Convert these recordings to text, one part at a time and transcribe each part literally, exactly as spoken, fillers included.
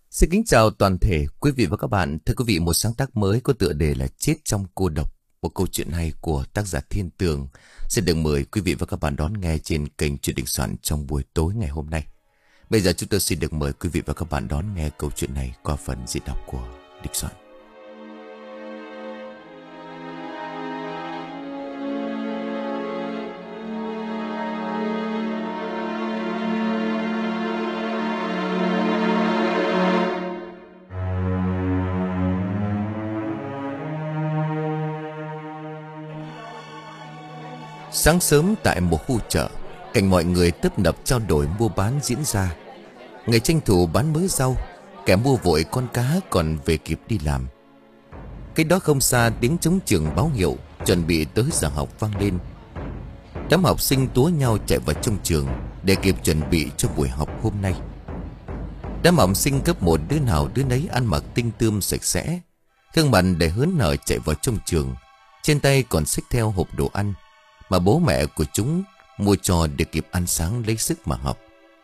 Xin kính chào toàn thể quý vị và các bạn. Thưa quý vị, một sáng tác mới có tựa đề là Chết trong cô độc, một câu chuyện hay của tác giả Thiên Tường sẽ được mời quý vị và các bạn đón nghe trên kênh Chuyện Đình Soạn trong buổi tối ngày hôm nay. Bây giờ chúng tôi xin được mời quý vị và các bạn đón nghe câu chuyện này qua phần diễn đọc của Đình Soạn. Sáng sớm tại một khu chợ, cảnh mọi người tấp nập trao đổi mua bán diễn ra. Người tranh thủ bán mớ rau, kẻ mua vội con cá còn về kịp đi làm. Cách đó không xa, tiếng trống trường báo hiệu chuẩn bị tới giờ học vang lên. Đám học sinh túa nhau chạy vào trong trường để kịp chuẩn bị cho buổi học hôm nay. Đám học sinh cấp một đứa nào đứa nấy ăn mặc tinh tươm sạch sẽ, gương mặt để hớn hở chạy vào trong trường, trên tay còn xách theo hộp đồ ăn mà bố mẹ của chúng mua cho để kịp ăn sáng lấy sức mà học.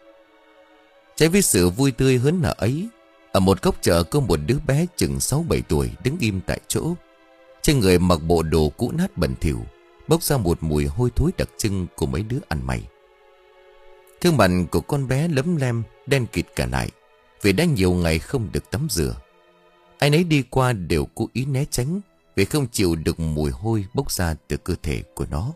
Trái với sự vui tươi hớn hở ấy, ở một góc chợ có một đứa bé chừng sáu bảy tuổi đứng im tại chỗ. Trên người mặc bộ đồ cũ nát bẩn thỉu, bốc ra một mùi hôi thối đặc trưng của mấy đứa ăn mày. Gương mặt của con bé lấm lem, đen kịt cả lại, vì đã nhiều ngày không được tắm rửa. Ai nấy đi qua đều cố ý né tránh, vì không chịu được mùi hôi bốc ra từ cơ thể của nó.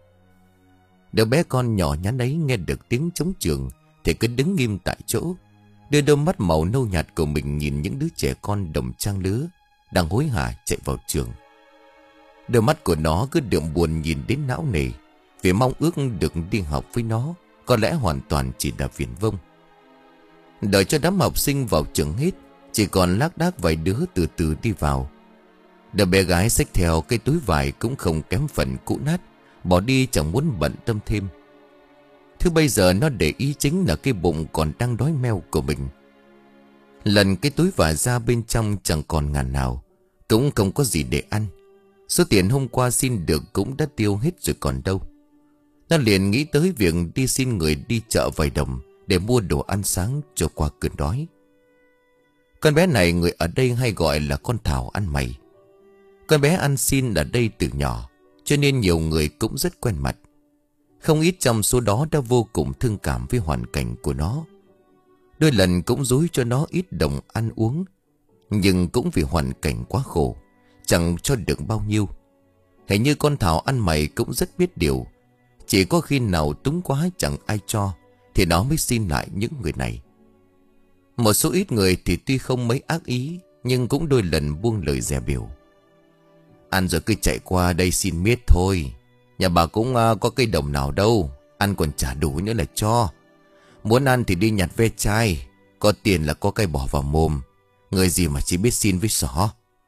Đứa bé con nhỏ nhắn ấy nghe được tiếng trống trường thì cứ đứng nghiêm tại chỗ, đưa đôi mắt màu nâu nhạt của mình nhìn những đứa trẻ con đồng trang lứa đang hối hả chạy vào trường. Đôi mắt của nó cứ đượm buồn nhìn đến não nề, vì mong ước được đi học với nó có lẽ hoàn toàn chỉ là viển vông. Đợi cho đám học sinh vào trường hết, chỉ còn lác đác vài đứa từ từ đi vào. Đứa bé gái xách theo cái túi vải cũng không kém phần cũ nát, bỏ đi chẳng muốn bận tâm thêm. Thứ bây giờ nó để ý chính là cái bụng còn đang đói meo của mình. Lần cái túi vải ra bên trong chẳng còn ngàn nào, cũng không có gì để ăn. Số tiền hôm qua xin được cũng đã tiêu hết rồi còn đâu. Nó liền nghĩ tới việc đi xin người đi chợ vài đồng để mua đồ ăn sáng cho qua cơn đói. Con bé này người ở đây hay gọi là con Thảo ăn mày. Con bé ăn xin ở đây từ nhỏ, cho nên nhiều người cũng rất quen mặt. Không ít trong số đó đã vô cùng thương cảm với hoàn cảnh của nó. Đôi lần cũng dối cho nó ít đồng ăn uống, nhưng cũng vì hoàn cảnh quá khổ, chẳng cho được bao nhiêu. Hình như con Thảo ăn mày cũng rất biết điều. Chỉ có khi nào túng quá chẳng ai cho thì nó mới xin lại những người này. Một số ít người thì tuy không mấy ác ý, nhưng cũng đôi lần buông lời dè bỉu. Ăn rồi cứ chạy qua đây xin miết thôi. Nhà bà cũng uh, có cây đồng nào đâu, ăn còn chả đủ nữa là cho. Muốn ăn thì đi nhặt ve chai, có tiền là có cây bỏ vào mồm. Người gì mà chỉ biết xin với xỏ.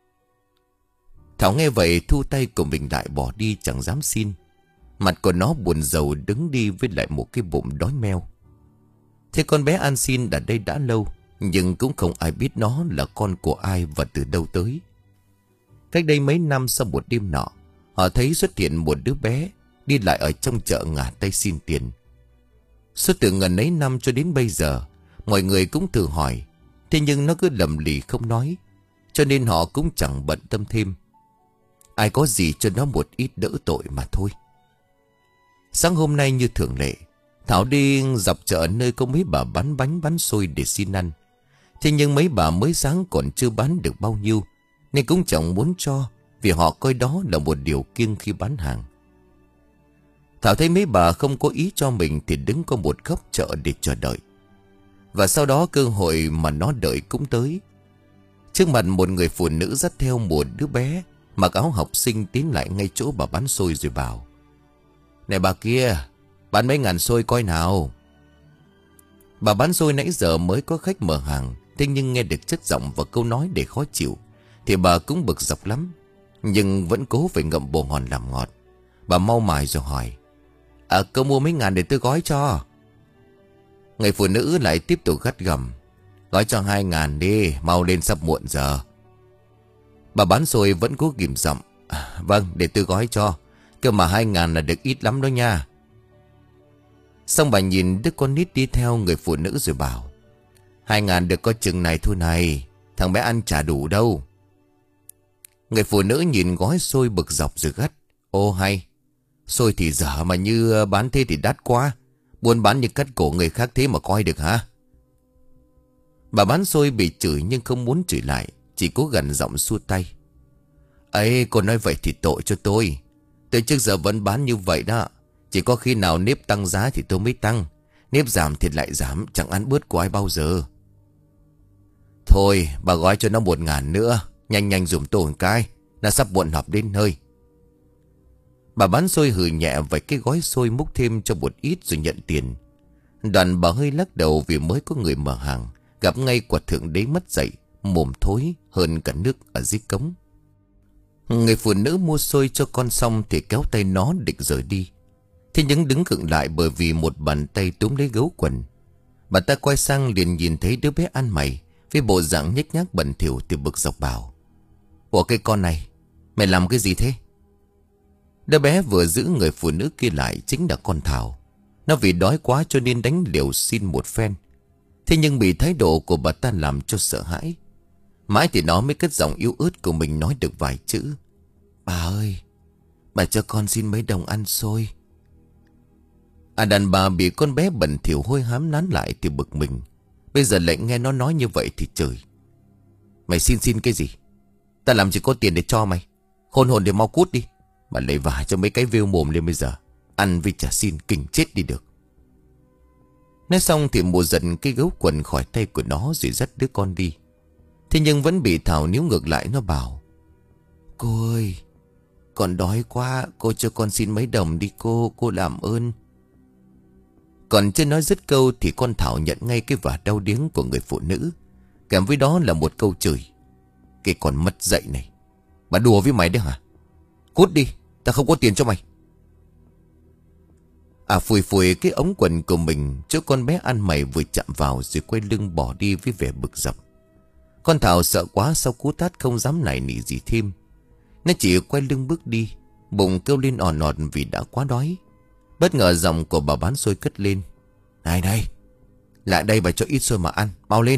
Thảo nghe vậy thu tay của mình lại bỏ đi chẳng dám xin. Mặt của nó buồn rầu đứng đi với lại một cái bụng đói meo. Thế con bé ăn xin ở đây đã lâu, nhưng cũng không ai biết nó là con của ai và từ đâu tới. Cách đây mấy năm, sau một đêm nọ, họ thấy xuất hiện một đứa bé đi lại ở trong chợ ngả tay xin tiền. Suốt từ ngần ấy năm cho đến bây giờ, mọi người cũng thử hỏi, thế nhưng nó cứ lầm lì không nói, cho nên họ cũng chẳng bận tâm thêm. Ai có gì cho nó một ít đỡ tội mà thôi. Sáng hôm nay như thường lệ, Thảo đi dọc chợ nơi có mấy bà bán bánh bán xôi để xin ăn. Thế nhưng mấy bà mới sáng còn chưa bán được bao nhiêu, nên cũng chẳng muốn cho, vì họ coi đó là một điều kiêng khi bán hàng. Thảo thấy mấy bà không có ý cho mình thì đứng có một góc chợ để chờ đợi. Và sau đó cơ hội mà nó đợi cũng tới. Trước mặt một người phụ nữ dắt theo một đứa bé mặc áo học sinh tiến lại ngay chỗ bà bán xôi rồi bảo: Này bà kia, bán mấy ngàn xôi coi nào. Bà bán xôi nãy giờ mới có khách mở hàng, thế nhưng nghe được chất giọng và câu nói để khó chịu thì bà cũng bực dọc lắm, nhưng vẫn cố phải ngậm bồ hòn làm ngọt. Bà mau mài rồi hỏi: À, cô mua mấy ngàn để tôi gói cho. Người phụ nữ lại tiếp tục gắt gầm: Gói cho hai ngàn đi, mau lên sắp muộn giờ. Bà bán xôi vẫn cố ghim giọng: à, Vâng, để tôi gói cho. Cơ mà hai ngàn là được ít lắm đó nha. Xong bà nhìn đứa con nít đi theo người phụ nữ rồi bảo: Hai ngàn được có chừng này thôi này. Thằng bé ăn chả đủ đâu. Người phụ nữ nhìn gói xôi bực dọc rồi gắt. Ô hay, xôi thì dở mà như bán thế thì đắt quá. Buôn bán như cắt cổ người khác thế mà coi được hả? Bà bán xôi bị chửi nhưng không muốn chửi lại, chỉ cố gằn giọng xua tay. Ấy, cô nói vậy thì tội cho tôi. Từ trước giờ vẫn bán như vậy đó. Chỉ có khi nào nếp tăng giá thì tôi mới tăng. Nếp giảm thì lại giảm, chẳng ăn bớt của ai bao giờ. Thôi, bà gói cho nó một ngàn nữa. Nhanh nhanh dùm tôi một cái. Nó sắp muộn họp đến nơi. Bà bán xôi hừ nhẹ vài cái gói xôi, múc thêm cho một ít rồi nhận tiền. Đoàn bà hơi lắc đầu vì mới có người mở hàng. Gặp ngay quả thượng đế mất dậy, mồm thối hơn cả nước ở dưới cống. Người phụ nữ mua xôi cho con xong thì kéo tay nó định rời đi. Thế nhưng đứng khựng lại bởi vì một bàn tay túm lấy gấu quần. Bà ta quay sang liền nhìn thấy đứa bé ăn mày với bộ dạng nhếch nhác bẩn thỉu thì bực dọc bảo. Ủa cái con này, mày làm cái gì thế? Đứa bé vừa giữ người phụ nữ kia lại chính là con Thảo. Nó vì đói quá cho nên đánh liều xin một phen. Thế nhưng bị thái độ của bà ta làm cho sợ hãi. Mãi thì nó mới cất giọng yếu ớt của mình nói được vài chữ. Bà ơi, bà cho con xin mấy đồng ăn xôi. À, đàn bà bị con bé bẩn thỉu hôi hám nán lại thì bực mình. Bây giờ lại nghe nó nói như vậy thì chửi. Mày xin xin cái gì? Ta làm chỉ có tiền để cho mày. Khôn hồn để mau cút đi. Mà lấy vả cho mấy cái vêu mồm lên bây giờ. Ăn vì chả xin kinh chết đi được. Nói xong thì mùa giận cái gấu quần khỏi tay của nó rồi dắt đứa con đi. Thế nhưng vẫn bị Thảo níu ngược lại. Nó bảo: Cô ơi, con đói quá, cô cho con xin mấy đồng đi cô, cô làm ơn. Còn chưa nói dứt câu thì con Thảo nhận ngay cái vả đau điếng của người phụ nữ. Kèm với đó là một câu chửi: Cái con mất dạy này, bà đùa với mày đấy hả? Cút đi, ta không có tiền cho mày. À, phủi phủi cái ống quần của mình, chỗ con bé ăn mày vừa chạm vào rồi quay lưng bỏ đi với vẻ bực dọc. Con Thảo sợ quá, sau cú tát không dám nài nỉ gì thêm. Nó chỉ quay lưng bước đi, bụng kêu lên òn ọt vì đã quá đói. Bất ngờ giọng của bà bán xôi cất lên: Này này, lại đây bà cho ít xôi mà ăn, mau lên.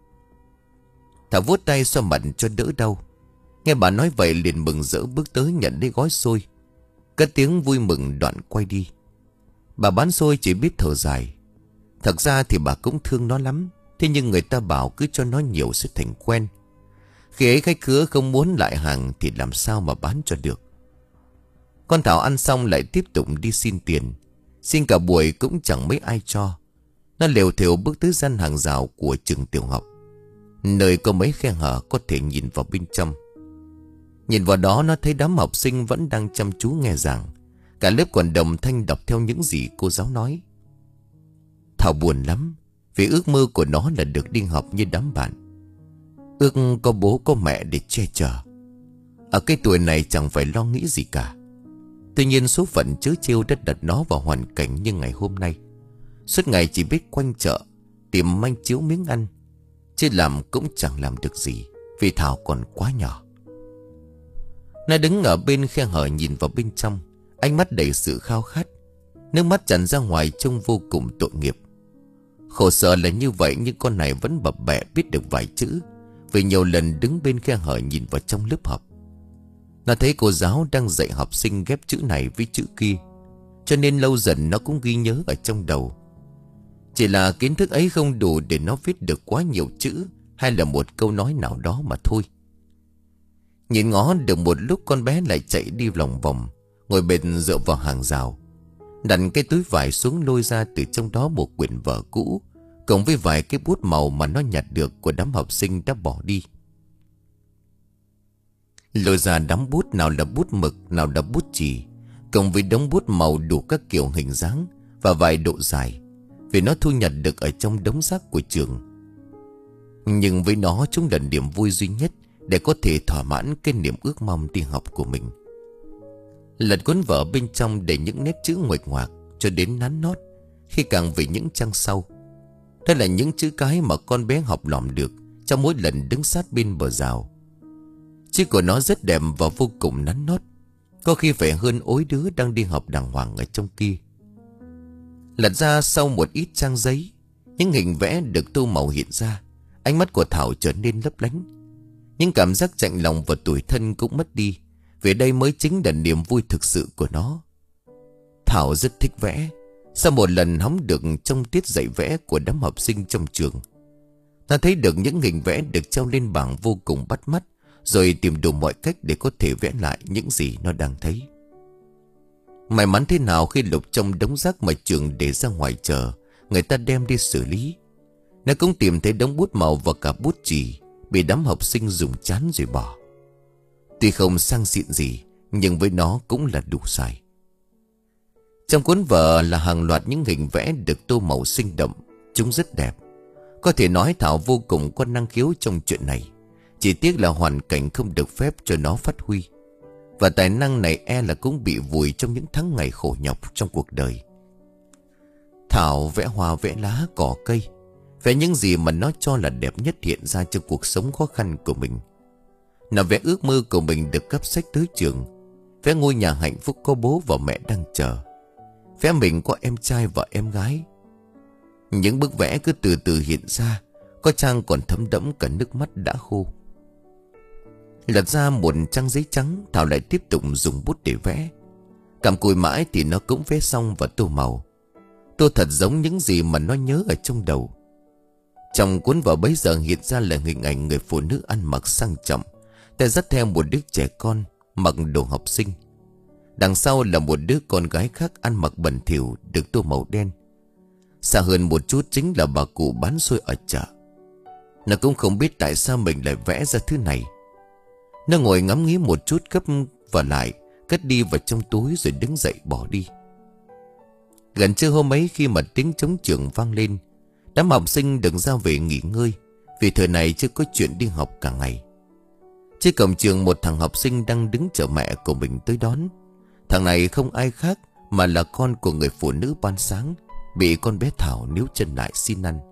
Thảo vuốt tay xoa mặt cho đỡ đau. Nghe bà nói vậy liền mừng rỡ bước tới nhận lấy gói xôi, cất tiếng vui mừng đoạn quay đi. Bà bán xôi chỉ biết thở dài. Thật ra thì bà cũng thương nó lắm. Thế nhưng người ta bảo cứ cho nó nhiều sẽ thành quen. Khi ấy khách khứa không muốn lại hàng thì làm sao mà bán cho được. Con Thảo ăn xong lại tiếp tục đi xin tiền. Xin cả buổi cũng chẳng mấy ai cho. Nó lều thều bước tới gian hàng rào của trường tiểu học, nơi có mấy khe hở có thể nhìn vào bên trong. Nhìn vào đó nó thấy đám học sinh vẫn đang chăm chú nghe giảng. Cả lớp còn đồng thanh đọc theo những gì cô giáo nói. Thảo buồn lắm, vì ước mơ của nó là được đi học như đám bạn. Ước có bố có mẹ để che chở. Ở cái tuổi này chẳng phải lo nghĩ gì cả. Tuy nhiên số phận trớ trêu đã đặt nó vào hoàn cảnh như ngày hôm nay. Suốt ngày chỉ biết quanh chợ tìm manh chiếu miếng ăn, chứ làm cũng chẳng làm được gì, vì Thảo còn quá nhỏ. Nó đứng ở bên khe hở nhìn vào bên trong, ánh mắt đầy sự khao khát. Nước mắt tràn ra ngoài trông vô cùng tội nghiệp. Khổ sở là như vậy nhưng con này vẫn bập bẹ biết được vài chữ, vì nhiều lần đứng bên khe hở nhìn vào trong lớp học. Nó thấy cô giáo đang dạy học sinh ghép chữ này với chữ kia, cho nên lâu dần nó cũng ghi nhớ ở trong đầu. Chỉ là kiến thức ấy không đủ để nó viết được quá nhiều chữ hay là một câu nói nào đó mà thôi. Nhìn ngó được một lúc, con bé lại chạy đi lòng vòng, ngồi bệt dựa vào hàng rào, đặt cái túi vải xuống, lôi ra từ trong đó một quyển vở cũ cộng với vài cái bút màu mà nó nhặt được của đám học sinh đã bỏ đi. Lôi ra đám bút, nào là bút mực, nào là bút chì, cộng với đống bút màu đủ các kiểu hình dáng và vài độ dài, vì nó thu nhặt được ở trong đống rác của trường. Nhưng với nó chúng là niềm vui duy nhất để có thể thỏa mãn cái niềm ước mong đi học của mình. Lật cuốn vở bên trong để những nét chữ nguệch ngoạc cho đến nắn nót khi càng về những trang sau. Đây là những chữ cái mà con bé học lỏm được trong mỗi lần đứng sát bên bờ rào. Chữ của nó rất đẹp và vô cùng nắn nót, có khi phải hơn ối đứa đang đi học đàng hoàng ở trong kia. Lật ra sau một ít trang giấy, Những hình vẽ được tô màu hiện ra. Ánh mắt của Thảo trở nên lấp lánh. Những cảm giác chạnh lòng và tủi thân cũng mất đi, vì đây mới chính là niềm vui thực sự của nó. Thảo rất thích vẽ. Sau một lần hóng được trong tiết dạy vẽ của đám học sinh trong trường, ta thấy được những hình vẽ được treo lên bảng vô cùng bắt mắt, rồi tìm đủ mọi cách để có thể vẽ lại những gì nó đang thấy. May mắn thế nào khi lục trong đống rác mà trường để ra ngoài chờ người ta đem đi xử lý, nó cũng tìm thấy đống bút màu và cả bút chì bị đám học sinh dùng chán rồi bỏ. Tuy không sang xịn gì, nhưng với nó cũng là đủ xài. Trong cuốn vở là hàng loạt những hình vẽ được tô màu sinh động. Chúng rất đẹp. Có thể nói Thảo vô cùng có năng khiếu trong chuyện này. Chỉ tiếc là hoàn cảnh không được phép cho nó phát huy. Và tài năng này e là cũng bị vùi trong những tháng ngày khổ nhọc trong cuộc đời. Thảo vẽ hoa vẽ lá cỏ cây, vẽ những gì mà nó cho là đẹp nhất hiện ra trong cuộc sống khó khăn của mình. Nó vẽ ước mơ của mình được cấp sách tới trường, vẽ ngôi nhà hạnh phúc có bố và mẹ đang chờ, vẽ mình có em trai và em gái. Những bức vẽ cứ từ từ hiện ra, có trang còn thấm đẫm cả nước mắt đã khô. Lật ra một trang giấy trắng, Thảo lại tiếp tục dùng bút để vẽ. Cặm cụi mãi thì nó cũng vẽ xong và tô màu. Tô thật giống những gì mà nó nhớ ở trong đầu. Trong cuốn vở bấy giờ hiện ra là hình ảnh người phụ nữ ăn mặc sang trọng, tay dắt theo một đứa trẻ con mặc đồ học sinh. Đằng sau là một đứa con gái khác ăn mặc bẩn thỉu được tô màu đen. Xa hơn một chút chính là bà cụ bán xôi ở chợ. Nó cũng không biết tại sao mình lại vẽ ra thứ này. Nó ngồi ngắm nghía một chút gấp và lại cất đi vào trong túi rồi đứng dậy bỏ đi. Gần trưa hôm ấy, khi mà tiếng trống trường vang lên, đám học sinh được ra về nghỉ ngơi, vì thời này chưa có chuyện đi học cả ngày. Trên cổng trường, một thằng học sinh đang đứng chờ mẹ của mình tới đón. Thằng này không ai khác mà là con của người phụ nữ ban sáng bị con bé Thảo níu chân lại xin ăn.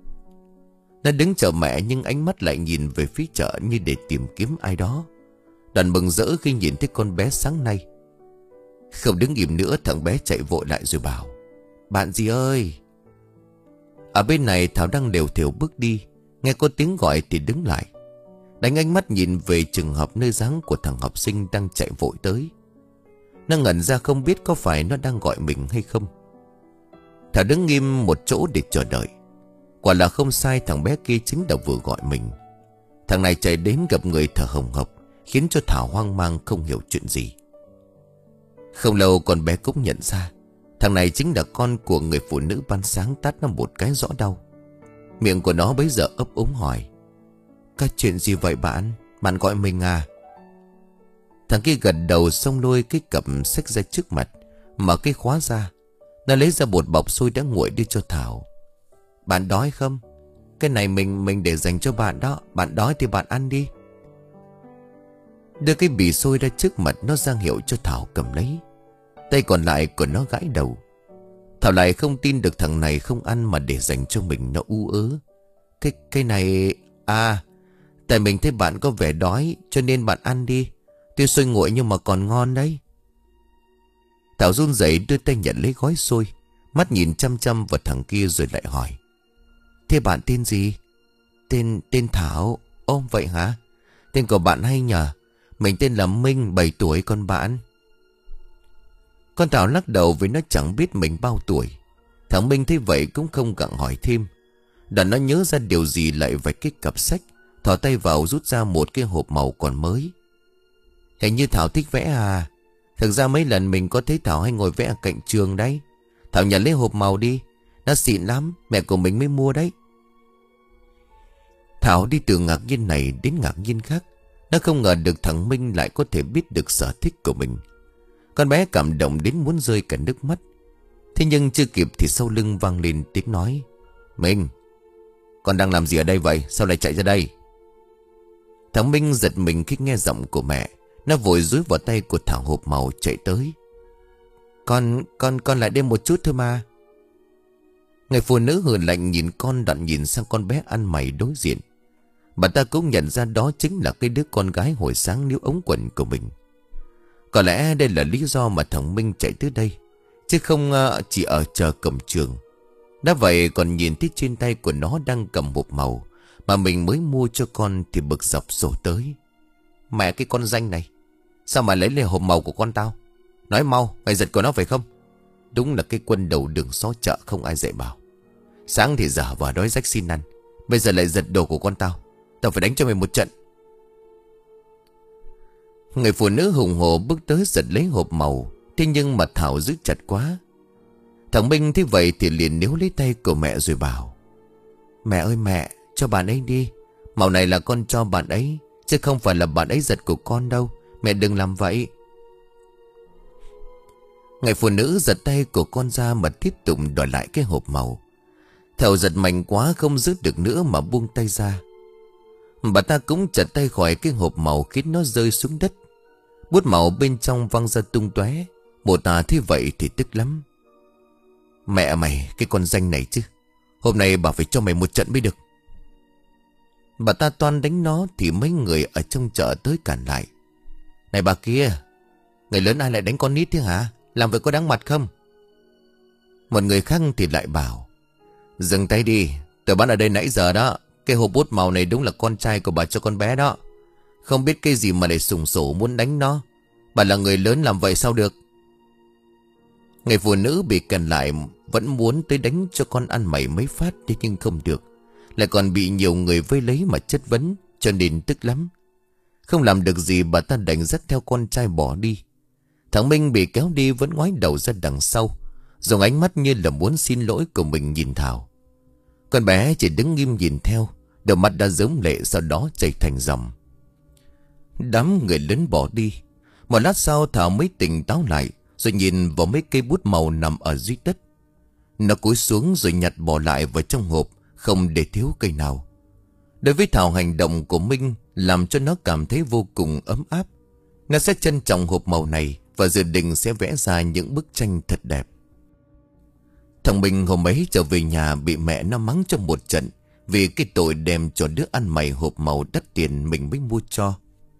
Nó đứng chờ mẹ nhưng ánh mắt lại nhìn về phía chợ như để tìm kiếm ai đó. Đàn mừng rỡ khi nhìn thấy con bé sáng nay. Không đứng im nữa, thằng bé chạy vội lại rồi bảo: "Bạn gì ơi!" Ở bên này Thảo đang lều thều bước đi, nghe có tiếng gọi thì đứng lại, đánh ánh mắt nhìn về trường học nơi dáng của thằng học sinh đang chạy vội tới. Nó ngẩn ra không biết có phải nó đang gọi mình hay không. Thảo đứng nghiêm một chỗ để chờ đợi. Quả là không sai, thằng bé kia chính là vừa gọi mình. Thằng này chạy đến gặp người thở hồng hộc, khiến cho Thảo hoang mang không hiểu chuyện gì. Không lâu con bé cũng nhận ra thằng này chính là con của người phụ nữ ban sáng tát nó một cái rõ đau. Miệng của nó bấy giờ ấp úng hỏi: "Có chuyện gì vậy bạn? Bạn gọi mình à?" Thằng kia gật đầu xong lôi cái cặp sách ra trước mặt, mở cái khóa ra. Nó lấy ra một bọc xôi đã nguội đưa cho Thảo. "Bạn đói không? Cái này mình mình để dành cho bạn đó. Bạn đói thì bạn ăn đi." Đưa cái bì xôi ra trước mặt nó, ra hiệu cho Thảo cầm lấy. Tay còn lại của nó gãi đầu. Thảo lại không tin được thằng này không ăn mà để dành cho mình. Nó u ớ: Cái cái này... À, tại mình thấy bạn có vẻ đói cho nên bạn ăn đi. Tuy xôi nguội nhưng mà còn ngon đấy. Thảo run rẩy đưa tay nhận lấy gói xôi, mắt nhìn chăm chăm vào thằng kia rồi lại hỏi: "Thế bạn tên gì?" Tên tên Thảo." "Ôm vậy hả? Tên của bạn hay nhờ. Mình tên là Minh, bảy tuổi, còn bạn?" Con Thảo lắc đầu vì nó chẳng biết mình bao tuổi. Thằng Minh thấy vậy cũng không gặng hỏi thêm. Đoạn nó nhớ ra điều gì lại vạch cái cặp sách, thò tay vào rút ra một cái hộp màu còn mới. "Hình như Thảo thích vẽ à? Thực ra mấy lần mình có thấy Thảo hay ngồi vẽ ở cạnh trường đấy. Thảo nhận lấy hộp màu đi, nó xịn lắm, mẹ của mình mới mua đấy." Thảo đi từ ngạc nhiên này đến ngạc nhiên khác. Nó không ngờ được thằng Minh lại có thể biết được sở thích của mình. Con bé cảm động đến muốn rơi cả nước mắt. Thế nhưng chưa kịp thì sau lưng vang lên tiếng nói: "Minh, con đang làm gì ở đây vậy? Sao lại chạy ra đây?" Thằng Minh giật mình khi nghe giọng của mẹ. Nó vội dúi vào tay của Thảo hộp màu chạy tới. Con, con, con lại đây một chút thôi mà." Người phụ nữ hừ lạnh nhìn con, đoạn nhìn sang con bé ăn mày đối diện. Bà ta cũng nhận ra đó chính là cái đứa con gái hồi sáng níu ống quần của mình. Có lẽ đây là lý do mà thằng Minh chạy tới đây, chứ không uh, chỉ ở chờ cổng trường. Đã vậy còn nhìn thấy trên tay của nó đang cầm hộp màu mà mình mới mua cho con thì bực dọc sổ tới. Mẹ cái con danh này, sao mà lấy lấy hộp màu của con tao? Nói mau, mày giật của nó phải không? Đúng là cái quân đầu đường xó chợ không ai dạy bảo. Sáng thì giả vờ đói rách xin ăn, bây giờ lại giật đồ của con tao. Tao phải đánh cho mày một trận. Người phụ nữ hùng hổ bước tới giật lấy hộp màu. Thế nhưng mà Thảo giữ chặt quá. Thằng Minh thấy vậy thì liền níu lấy tay của mẹ rồi bảo: Mẹ ơi mẹ, cho bạn ấy đi. Màu này là con cho bạn ấy, chứ không phải là bạn ấy giật của con đâu. Mẹ đừng làm vậy. Người phụ nữ giật tay của con ra mà tiếp tục đòi lại cái hộp màu. Thảo giật mạnh quá không giữ được nữa mà buông tay ra. Bà ta cũng chặt tay khỏi cái hộp màu khiến nó rơi xuống đất. Bút màu bên trong văng ra tung tóe. Một tà thế vậy thì tức lắm. Mẹ mày, cái con danh này chứ. Hôm nay bà phải cho mày một trận mới được. Bà ta toan đánh nó thì mấy người ở trong chợ tới cản lại. Này bà kia, người lớn ai lại đánh con nít thế hả? Làm vậy có đáng mặt không? Một người khác thì lại bảo: Dừng tay đi, tôi bán ở đây nãy giờ đó. Cái hộp bút màu này đúng là con trai của bà cho con bé đó. Không biết cái gì mà để sùng sổ muốn đánh nó. Bà là người lớn làm vậy sao được? Người phụ nữ bị cản lại vẫn muốn tới đánh cho con ăn mày mấy phát, thế nhưng không được. Lại còn bị nhiều người vây lấy mà chất vấn, cho nên tức lắm. Không làm được gì, bà ta đành dắt theo con trai bỏ đi. Thằng Minh bị kéo đi vẫn ngoái đầu ra đằng sau, dùng ánh mắt như là muốn xin lỗi của mình nhìn Thảo. Con bé chỉ đứng nghiêm nhìn theo, đôi mắt đã rớm lệ, sau đó chảy thành dòng. Đám người lớn bỏ đi. Một lát sau Thảo mới tỉnh táo lại, rồi nhìn vào mấy cây bút màu nằm ở dưới đất. Nó cúi xuống rồi nhặt bỏ lại vào trong hộp, không để thiếu cây nào. Đối với Thảo, hành động của Minh làm cho nó cảm thấy vô cùng ấm áp. Nó sẽ trân trọng hộp màu này và dự định sẽ vẽ ra những bức tranh thật đẹp. Thằng Minh hôm ấy trở về nhà bị mẹ nó mắng cho một trận vì cái tội đem cho đứa ăn mày hộp màu đắt tiền mình mới mua cho.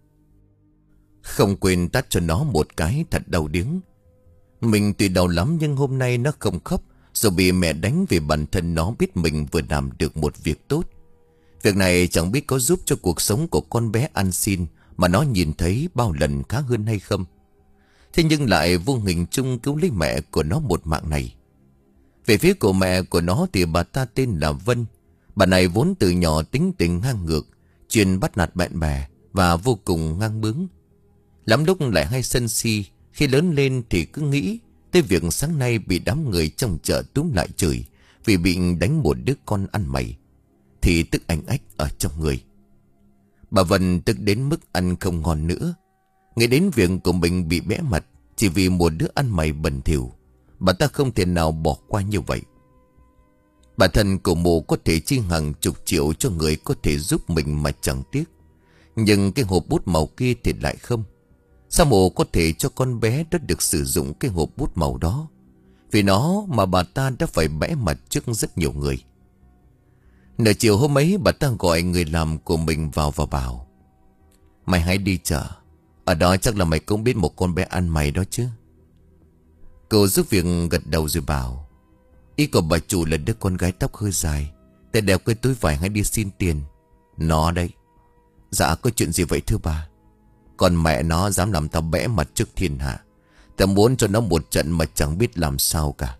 Không quên tát cho nó một cái thật đau điếng. Mình tuy đau lắm nhưng hôm nay nó không khóc, rồi bị mẹ đánh vì bản thân nó biết mình vừa làm được một việc tốt. Việc này chẳng biết có giúp cho cuộc sống của con bé ăn xin mà nó nhìn thấy bao lần khá hơn hay không. Thế nhưng lại vô hình chung cứu lấy mẹ của nó một mạng này. Về phía của mẹ của nó thì bà ta tên là Vân. Bà này vốn từ nhỏ tính tình ngang ngược, chuyên bắt nạt bạn bè và vô cùng ngang bướng. Lắm lúc lại hay sân si. Khi lớn lên thì cứ nghĩ tới việc sáng nay bị đám người trong chợ túm lại chửi vì bị đánh một đứa con ăn mày, thì tức anh ách ở trong người. Bà Vân tức đến mức ăn không ngon nữa. Nghĩ đến việc của mình bị bẽ mặt chỉ vì một đứa ăn mày bẩn thỉu, bà ta không thể nào bỏ qua như vậy. Bản thân của mụ có thể chi hàng chục triệu cho người có thể giúp mình mà chẳng tiếc. Nhưng cái hộp bút màu kia thì lại không. Sao mụ có thể cho con bé đó được sử dụng cái hộp bút màu đó? Vì nó mà bà ta đã phải bẽ mặt trước rất nhiều người. Nửa chiều hôm ấy bà ta gọi người làm của mình vào và bảo: Mày hãy đi chợ. Ở đó chắc là mày cũng biết một con bé ăn mày đó chứ. Cô giúp việc gật đầu rồi bảo: Ý của bà chủ là đứa con gái tóc hơi dài, tay đeo cái túi vải hay đi xin tiền. Nó đấy. Dạ có chuyện gì vậy thưa bà? Còn mẹ nó dám làm tao bẽ mặt trước thiên hạ. Tao muốn cho nó một trận mà chẳng biết làm sao cả.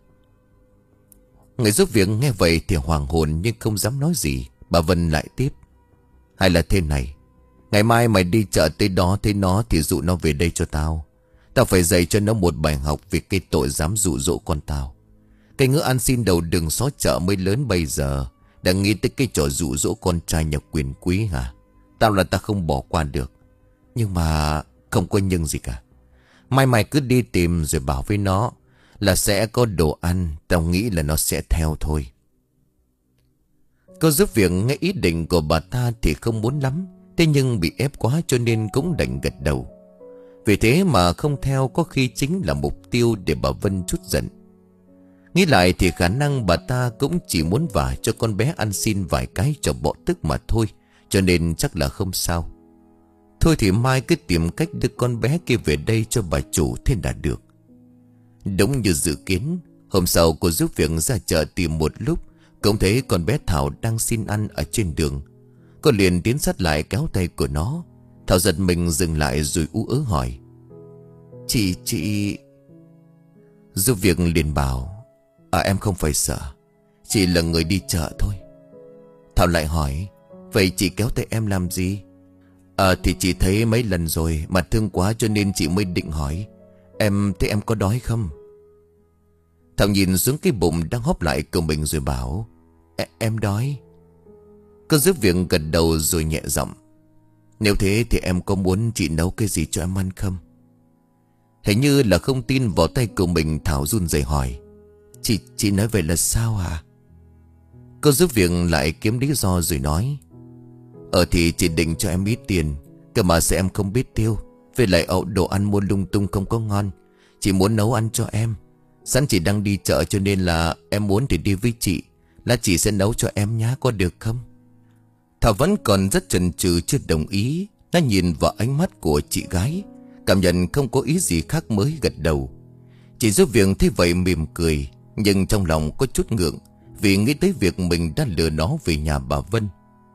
Người giúp việc nghe vậy thì hoàng hồn nhưng không dám nói gì. Bà Vân lại tiếp: Hay là thế này, ngày mai mày đi chợ tới đó thấy nó thì dụ nó về đây cho tao. Tao phải dạy cho nó một bài học vì cái tội dám dụ dỗ con tao. Cái ngữ ăn xin đầu đường xó chợ mới lớn bây giờ đã nghĩ tới cái trò dụ dỗ con trai nhà quyền quý hả? Tao là tao không bỏ qua được. Nhưng mà không có nhưng gì cả. Mai mày cứ đi tìm rồi bảo với nó là sẽ có đồ ăn. Tao nghĩ là nó sẽ theo thôi. Cô giúp việc nghe ý định của bà ta thì không muốn lắm. Thế nhưng bị ép quá cho nên cũng đành gật đầu. Vì thế mà không theo có khi chính là mục tiêu để bà Vân trút giận. Nghĩ lại thì khả năng bà ta cũng chỉ muốn vả cho con bé ăn xin vài cái cho bỏ tức mà thôi. Cho nên chắc là không sao. Thôi thì mai cứ tìm cách đưa con bé kia về đây cho bà chủ thế là được. Đúng như dự kiến, Hôm sau cô giúp việc ra chợ tìm một lúc, cũng thấy con bé Thảo đang xin ăn ở trên đường. Cô liền tiến sát lại kéo tay của nó. Thảo giật mình dừng lại rồi ú ớ hỏi: Chị, chị... Giúp việc liền bảo: À, em không phải sợ, chị là người đi chợ thôi. Thảo lại hỏi: Vậy chị kéo tay em làm gì? À, thì chị thấy mấy lần rồi mà thương quá cho nên chị mới định hỏi. Em thấy em có đói không? Thảo nhìn xuống cái bụng đang hóp lại của mình rồi bảo: e Em đói. Cô giúp việc gật đầu rồi nhẹ giọng: Nếu thế thì em có muốn chị nấu cái gì cho em ăn không? Hình như là không tin vào tay của mình, Thảo run rẩy hỏi: Chị, chị nói vậy là sao hả? Cô giúp việc lại kiếm lý do rồi nói: Ờ thì chị định cho em ít tiền, cơ mà sẽ em không biết tiêu. Về lại ậu đồ ăn mua lung tung không có ngon. Chị muốn nấu ăn cho em. Sẵn chị đang đi chợ cho nên là em muốn thì đi với chị. Là chị sẽ nấu cho em nhá, có được không? Thảo vẫn còn rất chần chừ chưa đồng ý. Nó nhìn vào ánh mắt của chị gái, cảm nhận không có ý gì khác mới gật đầu. Chị giúp việc thấy vậy mỉm cười, nhưng trong lòng có chút ngượng vì nghĩ tới việc mình đã lừa nó về nhà bà Vân.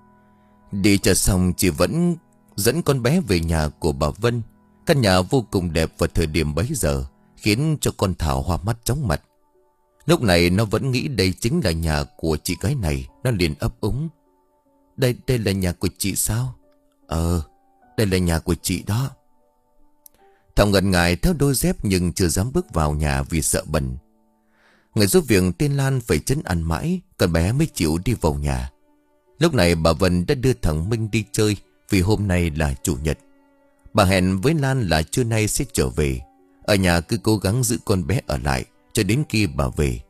Đi chợ xong chị vẫn dẫn con bé về nhà của bà Vân. Căn nhà vô cùng đẹp vào thời điểm bấy giờ, khiến cho con Thảo hoa mắt chóng mặt. Lúc này nó vẫn nghĩ đây chính là nhà của chị gái này. Nó liền ấp úng: Đây, đây là nhà của chị sao? Ờ, đây là nhà của chị đó. Thảo ngần ngại theo đôi dép nhưng chưa dám bước vào nhà vì sợ bẩn. Người giúp việc tên Lan phải trấn an mãi, con bé mới chịu đi vào nhà. Lúc này bà Vân đã đưa thằng Minh đi chơi vì hôm nay là chủ nhật. Bà hẹn với Lan là trưa nay sẽ trở về. Ở nhà cứ cố gắng giữ con bé ở lại cho đến khi bà về.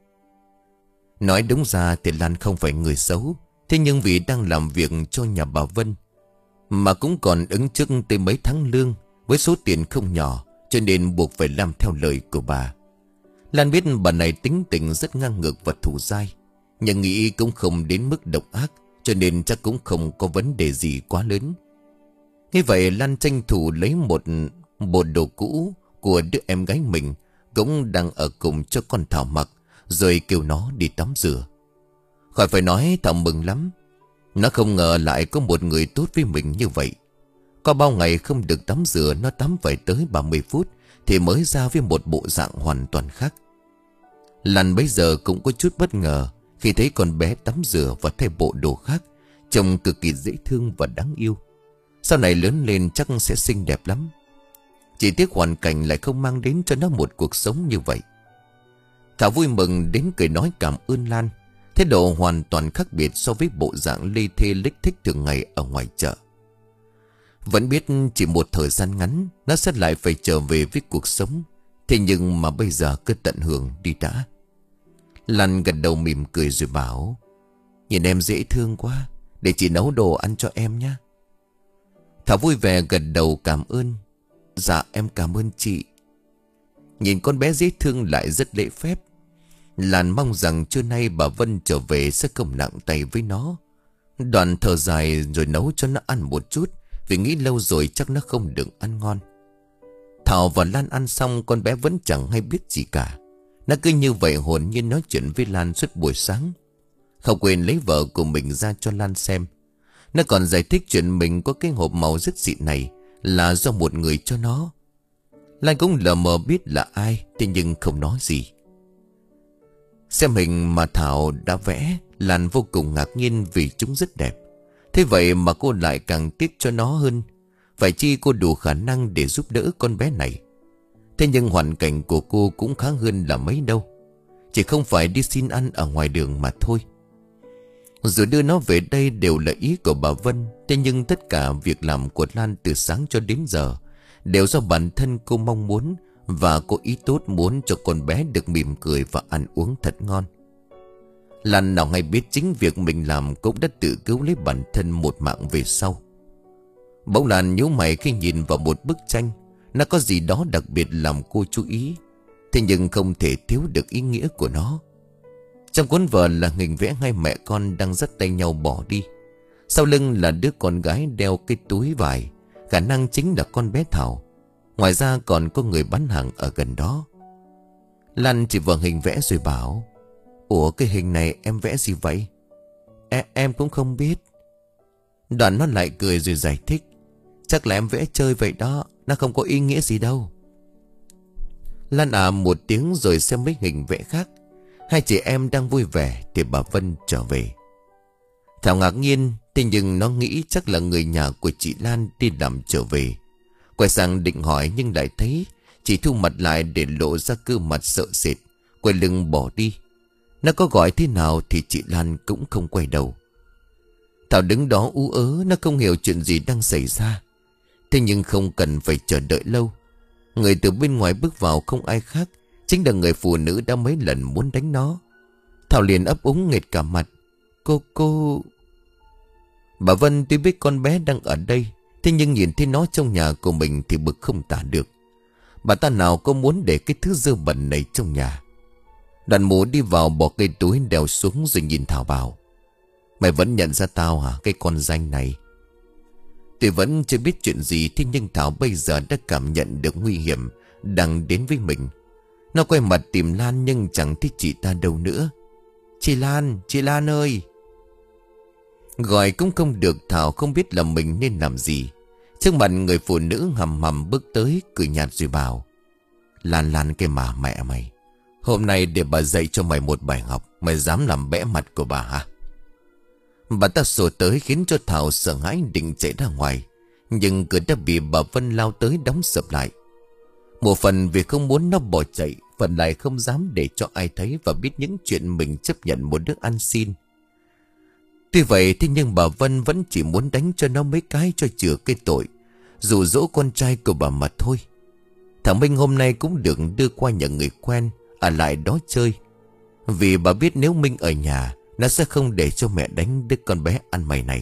Nói đúng ra thì Lan không phải người xấu, thế nhưng vì đang làm việc cho nhà bà Vân mà cũng còn ứng trước tới mấy tháng lương với số tiền không nhỏ, cho nên buộc phải làm theo lời của bà. Lan biết bà này tính tình rất ngang ngược và thù dai, nhưng nghĩ cũng không đến mức độc ác, cho nên chắc cũng không có vấn đề gì quá lớn. Như vậy Lan tranh thủ lấy một bộ đồ cũ của đứa em gái mình cũng đang ở cùng cho con Thảo mặc, rồi kêu nó đi tắm rửa. Khỏi phải nói, Thảo mừng lắm. Nó không ngờ lại có một người tốt với mình như vậy. Có bao ngày không được tắm rửa, nó tắm phải tới ba mươi phút thì mới ra với một bộ dạng hoàn toàn khác. Lan bấy giờ cũng có chút bất ngờ khi thấy con bé tắm rửa và thay bộ đồ khác, trông cực kỳ dễ thương và đáng yêu. Sau này lớn lên chắc sẽ xinh đẹp lắm. Chỉ tiếc hoàn cảnh lại không mang đến cho nó một cuộc sống như vậy. Thảo vui mừng đến cười nói cảm ơn Lan. Thái độ hoàn toàn khác biệt so với bộ dạng lê thê lích thích thường ngày ở ngoài chợ. Vẫn biết chỉ một thời gian ngắn nó sẽ lại phải trở về với cuộc sống, thế nhưng mà bây giờ cứ tận hưởng đi đã. Lan gật đầu mỉm cười rồi bảo: Nhìn em dễ thương quá, để chị nấu đồ ăn cho em nhé. Thảo vui vẻ gật đầu cảm ơn. Dạ em cảm ơn chị. Nhìn con bé dễ thương lại rất lễ phép, Lan mong rằng trưa nay bà Vân trở về sẽ không nặng tay với nó. Đoạn thở dài rồi nấu cho nó ăn một chút, vì nghĩ lâu rồi chắc nó không được ăn ngon. Thảo và Lan ăn xong, con bé vẫn chẳng hay biết gì cả. Nó cứ như vậy hồn nhiên nói chuyện với Lan suốt buổi sáng, không quên lấy vợ của mình ra cho Lan xem. Nó còn giải thích chuyện mình có cái hộp màu rất xịn này là do một người cho nó. Lan cũng lờ mờ biết là ai, thế nhưng không nói gì. Xem hình mà Thảo đã vẽ, Lan vô cùng ngạc nhiên vì chúng rất đẹp. Thế vậy mà cô lại càng tiếc cho nó hơn. Phải chi cô đủ khả năng để giúp đỡ con bé này. Thế nhưng hoàn cảnh của cô cũng khá hơn là mấy đâu. Chỉ không phải đi xin ăn ở ngoài đường mà thôi. Rồi đưa nó về đây đều là ý của bà Vân. Thế nhưng tất cả việc làm của Lan từ sáng cho đến giờ đều do bản thân cô mong muốn, và cô ý tốt muốn cho con bé được mỉm cười và ăn uống thật ngon. Lan nào hay biết chính việc mình làm cũng đã tự cứu lấy bản thân một mạng về sau. Bỗng Lan nhíu mày khi nhìn vào một bức tranh. Nó có gì đó đặc biệt làm cô chú ý, thế nhưng không thể thiếu được ý nghĩa của nó. Trong cuốn vở là hình vẽ hai mẹ con đang dắt tay nhau bỏ đi. Sau lưng là đứa con gái đeo cái túi vải, khả năng chính là con bé Thảo. Ngoài ra còn có người bán hàng ở gần đó. Lan chỉ vào hình vẽ rồi bảo: Ủa cái hình này em vẽ gì vậy? E, em cũng không biết. Đoạn nó lại cười rồi giải thích: Chắc là em vẽ chơi vậy đó, nó không có ý nghĩa gì đâu. Lan à một tiếng rồi xem mấy hình vẽ khác. Hai chị em đang vui vẻ thì bà Vân trở về. Thảo ngạc nhiên, thế nhưng nó nghĩ chắc là người nhà của chị Lan đi làm trở về. Quay sang định hỏi nhưng lại thấy chị thu mặt lại để lộ ra cơ mặt sợ sệt, quay lưng bỏ đi. Nó có gọi thế nào thì chị Lan cũng không quay đầu. Thảo đứng đó ú ớ, nó không hiểu chuyện gì đang xảy ra. Thế nhưng không cần phải chờ đợi lâu. Người từ bên ngoài bước vào không ai khác, chính là người phụ nữ đã mấy lần muốn đánh nó. Thảo liền ấp úng nghệt cả mặt: Cô cô... Bà Vân tuy biết con bé đang ở đây, thế nhưng nhìn thấy nó trong nhà của mình thì bực không tả được. Bà ta nào có muốn để cái thứ dơ bẩn này trong nhà. Đoàn mũ đi vào bỏ cây túi đèo xuống rồi nhìn Thảo bảo: Mày vẫn nhận ra tao hả cái con danh này? Tuy vẫn chưa biết chuyện gì, thế nhưng Thảo bây giờ đã cảm nhận được nguy hiểm đang đến với mình. Nó quay mặt tìm Lan nhưng chẳng thấy chị ta đâu nữa. Chị Lan, chị Lan ơi! Gọi cũng không được, Thảo không biết là mình nên làm gì. Trước mặt người phụ nữ hầm hầm bước tới, cười nhạt rồi bảo: Lan Lan cái mà mẹ mày, hôm nay để bà dạy cho mày một bài học. Mày dám làm bẽ mặt của bà hả? Bà ta sổ tới khiến cho Thảo sợ hãi định chạy ra ngoài, nhưng cửa đã bị bà Vân lao tới đóng sập lại. Một phần vì không muốn nó bỏ chạy, phần lại không dám để cho ai thấy và biết những chuyện mình chấp nhận một đứa ăn xin. Tuy vậy thế nhưng bà Vân vẫn chỉ muốn đánh cho nó mấy cái cho chừa cái tội, dụ dỗ con trai của bà mà thôi. Thằng Minh hôm nay cũng được đưa qua nhà người quen, ở lại đó chơi. Vì bà biết nếu Minh ở nhà, nó sẽ không để cho mẹ đánh đứa con bé ăn mày này.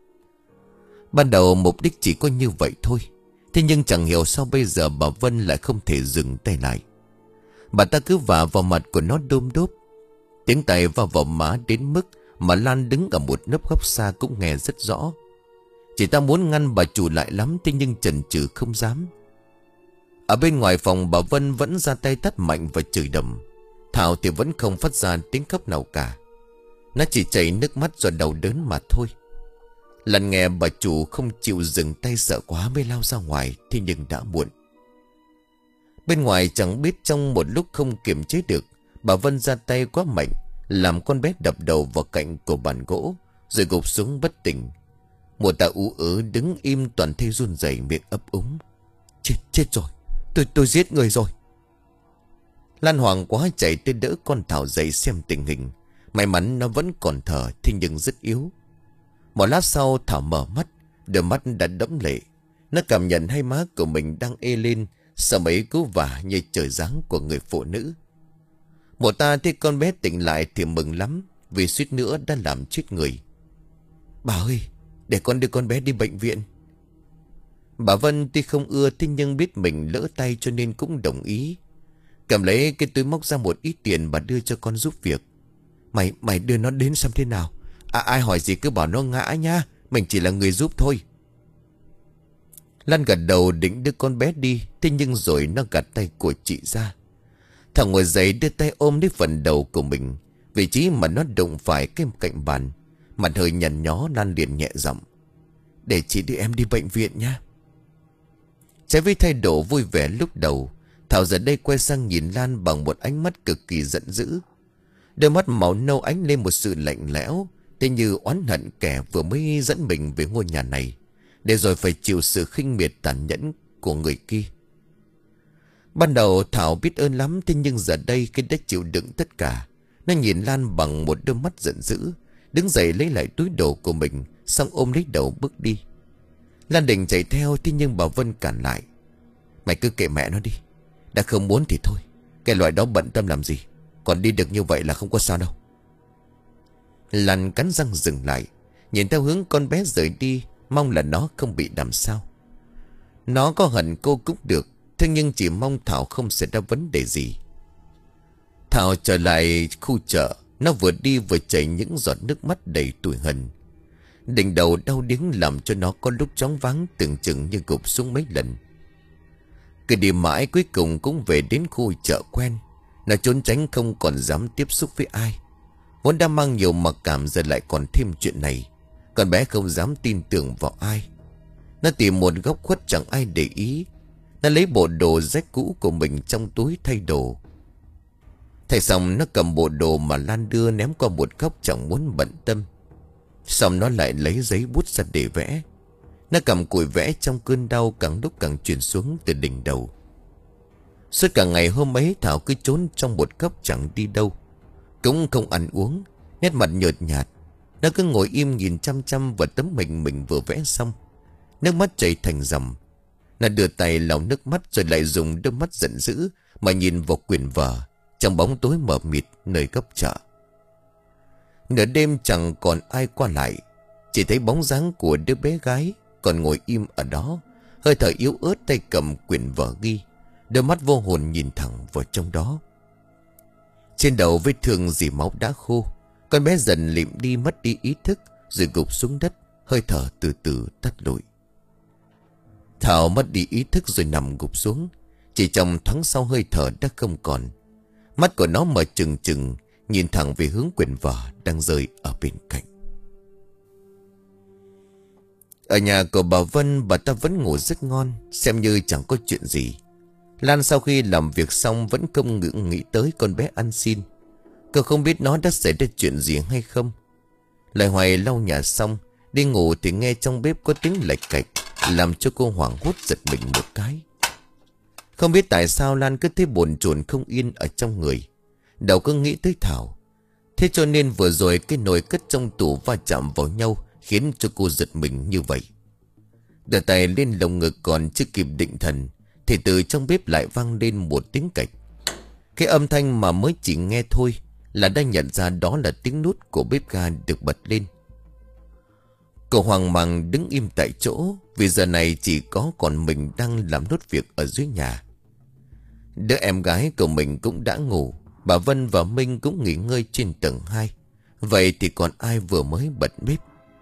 Ban đầu mục đích chỉ có như vậy thôi. Thế nhưng chẳng hiểu sao bây giờ bà Vân lại không thể dừng tay lại. Bà ta cứ vả vào mặt của nó đôm đốp. Tiếng tay vào vào má đến mức mà Lan đứng ở một nấp góc xa cũng nghe rất rõ. Chị ta muốn ngăn bà chủ lại lắm, thế nhưng chần chừ không dám. Ở bên ngoài phòng bà Vân vẫn ra tay tát mạnh và chửi đầm. Thảo thì vẫn không phát ra tiếng khóc nào cả. Nó chỉ chảy nước mắt do đau đớn mà thôi. Lần nghe bà chủ không chịu dừng tay sợ quá mới lao ra ngoài, thế nhưng đã muộn. Bên ngoài chẳng biết trong một lúc không kiềm chế được, bà Vân ra tay quá mạnh, làm con bé đập đầu vào cạnh của bàn gỗ, rồi gục xuống bất tỉnh. Một tà ú ớ đứng im toàn thân run rẩy, miệng ấp úng: Chết, chết rồi, tôi tôi giết người rồi. Lan hoảng quá chạy tới đỡ con Thảo dậy xem tình hình. May mắn nó vẫn còn thở, thế nhưng rất yếu. Một lát sau Thảo mở mắt, đôi mắt đã đẫm lệ. Nó cảm nhận hai má của mình đang ê lên sau mấy cú vả như trời giáng của người phụ nữ. Một ta thấy con bé tỉnh lại thì mừng lắm, vì suýt nữa đã làm chết người. Bà ơi, để con đưa con bé đi bệnh viện. Bà Vân tuy không ưa, thế nhưng biết mình lỡ tay cho nên cũng đồng ý. Cầm lấy cái túi móc ra một ít tiền, bà đưa cho con giúp việc. Mày mày đưa nó đến xem thế nào. À, ai hỏi gì cứ bảo nó ngã nha, mình chỉ là người giúp thôi. Lan gật đầu định đưa con bé đi, thế nhưng rồi nó gạt tay của chị ra. Thằng ngồi dậy đưa tay ôm lấy phần đầu của mình, vị trí mà nó đụng phải cái cạnh bàn. Mặt hơi nhăn nhó, Lan liền nhẹ giọng: Để chị đưa em đi bệnh viện nha. Trái với thái độ vui vẻ lúc đầu, Thảo giờ đây quay sang nhìn Lan bằng một ánh mắt cực kỳ giận dữ. Đôi mắt màu nâu ánh lên một sự lạnh lẽo, thế như oán hận kẻ vừa mới dẫn mình về ngôi nhà này, để rồi phải chịu sự khinh miệt tàn nhẫn của người kia. Ban đầu Thảo biết ơn lắm, thế nhưng giờ đây khi đã chịu đựng tất cả, nó nhìn Lan bằng một đôi mắt giận dữ, đứng dậy lấy lại túi đồ của mình, xong ôm lấy đầu bước đi. Lan định chạy theo, thế nhưng bà Vân cản lại: Mày cứ kệ mẹ nó đi, đã không muốn thì thôi, cái loại đó bận tâm làm gì, còn đi được như vậy là không có sao đâu. Lan cắn răng dừng lại, nhìn theo hướng con bé rời đi, mong là nó không bị làm sao. Nó có hận cô cũng được, thế nhưng chỉ mong Thảo không xảy ra vấn đề gì. Thảo trở lại khu chợ, nó vừa đi vừa chảy những giọt nước mắt đầy tủi hờn. Đỉnh đầu đau điếng làm cho nó có lúc choáng váng, tưởng chừng như gục xuống mấy lần. Cứ đi mãi cuối cùng cũng về đến khu chợ quen. Nó trốn tránh không còn dám tiếp xúc với ai. Vốn đã mang nhiều mặc cảm, giờ lại còn thêm chuyện này. Con bé không dám tin tưởng vào ai. Nó tìm một góc khuất chẳng ai để ý. Nó lấy bộ đồ rách cũ của mình trong túi thay đồ. Thay xong nó cầm bộ đồ mà Lan đưa ném qua một góc chẳng muốn bận tâm. Xong nó lại lấy giấy bút ra để vẽ. Nó cầm cùi vẽ trong cơn đau càng lúc càng truyền xuống từ đỉnh đầu. Suốt cả ngày hôm ấy Thảo cứ trốn trong một góc chẳng đi đâu. Cũng không ăn uống, nét mặt nhợt nhạt. Nó cứ ngồi im nhìn chăm chăm vào tấm hình mình vừa vẽ xong. Nước mắt chảy thành dòng. Nó đưa tay lau nước mắt rồi lại dùng đôi mắt giận dữ mà nhìn vào quyển vở trong bóng tối mờ mịt nơi góc chợ. Nửa đêm chẳng còn ai qua lại, chỉ thấy bóng dáng của đứa bé gái còn ngồi im ở đó, hơi thở yếu ớt, tay cầm quyển vở ghi, đôi mắt vô hồn nhìn thẳng vào trong đó. Trên đầu vết thương dì máu đã khô. Con bé dần lịm đi, mất đi ý thức rồi gục xuống đất, hơi thở từ từ tắt lụi. Thảo mất đi ý thức rồi nằm gục xuống. Chỉ trong thoáng sau hơi thở đã không còn. Mắt của nó mở trừng trừng, nhìn thẳng về hướng quyển vở đang rơi ở bên cạnh. Ở nhà của bà Vân, bà ta vẫn ngủ rất ngon, xem như chẳng có chuyện gì. Lan sau khi làm việc xong vẫn không ngừng nghĩ tới con bé ăn xin. Cô không biết nó đã xảy ra chuyện gì hay không. Lại hoài lau nhà xong, đi ngủ thì nghe trong bếp có tiếng lạch cạch, làm cho cô hoảng hốt giật mình một cái. Không biết tại sao Lan cứ thấy bồn chồn không yên ở trong người. Đầu cứ nghĩ tới Thảo. Thế cho nên vừa rồi cái nồi cất trong tủ va chạm vào nhau, khiến cho cô giật mình như vậy. Đưa tay lên lồng ngực còn chưa kịp định thần, thì từ trong bếp lại vang lên một tiếng cạch. Cái âm thanh mà mới chỉ nghe thôi là đã nhận ra đó là tiếng nút của bếp ga được bật lên. Cô hoang mang đứng im tại chỗ, vì giờ này chỉ có còn mình đang làm nốt việc ở dưới nhà. Đứa em gái của mình cũng đã ngủ, bà Vân và Minh cũng nghỉ ngơi trên tầng hai. Vậy thì còn ai vừa mới bật bếp?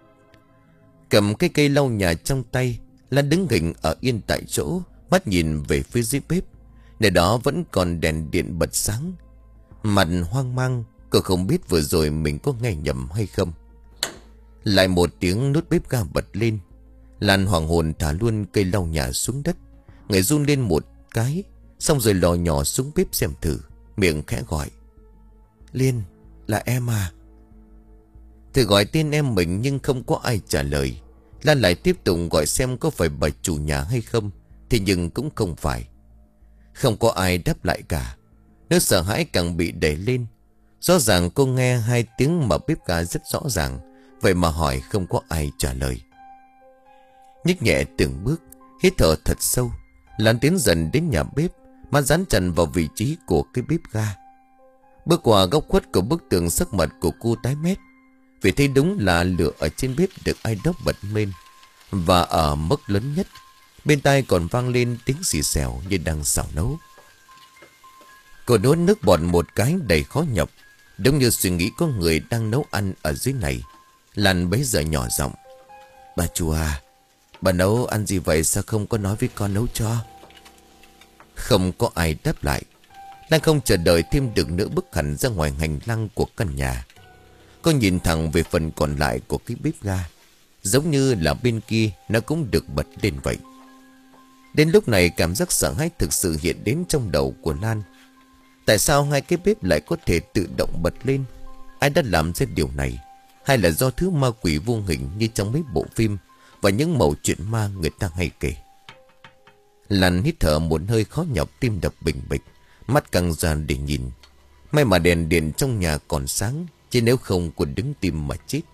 Cầm cái cây lau nhà trong tay, Lan đứng hình ở yên tại chỗ, mắt nhìn về phía dưới bếp. Nơi đó vẫn còn đèn điện bật sáng. Mặt hoang mang, cô không biết vừa rồi mình có nghe nhầm hay không. Lại một tiếng nút bếp ga bật lên. Lan hoàng hồn thả luôn cây lau nhà xuống đất, người run lên một cái, xong rồi lò nhỏ xuống bếp xem thử, miệng khẽ gọi: Liên, là em à? Thử gọi tên em mình nhưng không có ai trả lời. Lan lại tiếp tục gọi xem có phải bà chủ nhà hay không, thì nhưng cũng không phải. Không có ai đáp lại cả. Nỗi sợ hãi càng bị đẩy lên. Rõ ràng cô nghe hai tiếng mở bếp ga rất rõ ràng, vậy mà hỏi không có ai trả lời. Nhích nhẹ từng bước, hít thở thật sâu, Lan tiến dần đến nhà bếp, mắt dán chặt vào vị trí của cái bếp ga. Bước qua góc khuất của bức tường, sắc mặt của cô tái mét, vì thấy đúng là lửa ở trên bếp được ai đó bật lên, và ở mức lớn nhất. Bên tai còn vang lên tiếng xì xèo như đang xào nấu. Cô nuốt nước bọt một cái đầy khó nhọc, đúng như suy nghĩ có người đang nấu ăn ở dưới này. Lan bấy giờ nhỏ giọng: Bà chủ à, bà nấu ăn gì vậy, sao không có nói với con nấu cho? Không có ai đáp lại. Lan không chờ đợi thêm được nữa, bước hẳn ra ngoài hành lang của căn nhà. Cô nhìn thẳng về phần còn lại của cái bếp ga, giống như là bên kia nó cũng được bật lên vậy. Đến lúc này cảm giác sợ hãi thực sự hiện đến trong đầu của Lan. Tại sao hai cái bếp lại có thể tự động bật lên? Ai đã làm ra điều này? Hay là do thứ ma quỷ vô hình như trong mấy bộ phim và những mẩu chuyện ma người ta hay kể? Lan hít thở một hơi khó nhọc, tim đập bình bịch, mắt căng ra để nhìn. May mà đèn điện trong nhà còn sáng, chứ nếu không cô đứng tim mà chết.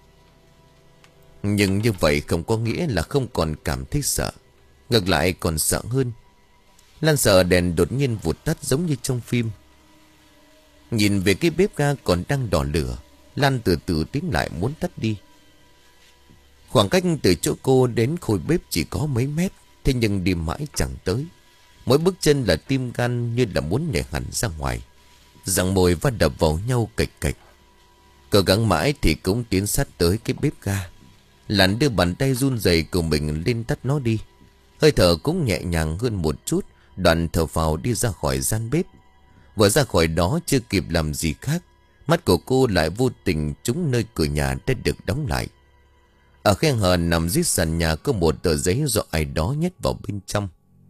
Nhưng như vậy không có nghĩa là không còn cảm thấy sợ. Ngược lại còn sợ hơn. Lan sợ đèn đột nhiên vụt tắt giống như trong phim. Nhìn về cái bếp ga còn đang đỏ lửa, Lan từ từ tiến lại muốn tắt đi. Khoảng cách từ chỗ cô đến khối bếp chỉ có mấy mét, thế nhưng đi mãi chẳng tới. Mỗi bước chân là tim gan như là muốn nhảy hẳn ra ngoài. Răng môi va đập vào nhau cạch cạch. Cố gắng mãi thì cũng tiến sát tới cái bếp ga. Lan đưa bàn tay run rẩy của mình lên tắt nó đi. Hơi thở cũng nhẹ nhàng hơn một chút, đoạn thở phào đi ra khỏi gian bếp. Vừa ra khỏi đó chưa kịp làm gì khác, mắt của cô lại vô tình trúng nơi cửa nhà đã được đóng lại. Ở khe hở nằm dưới sàn nhà có một tờ giấy do ai đó nhét vào bên trong.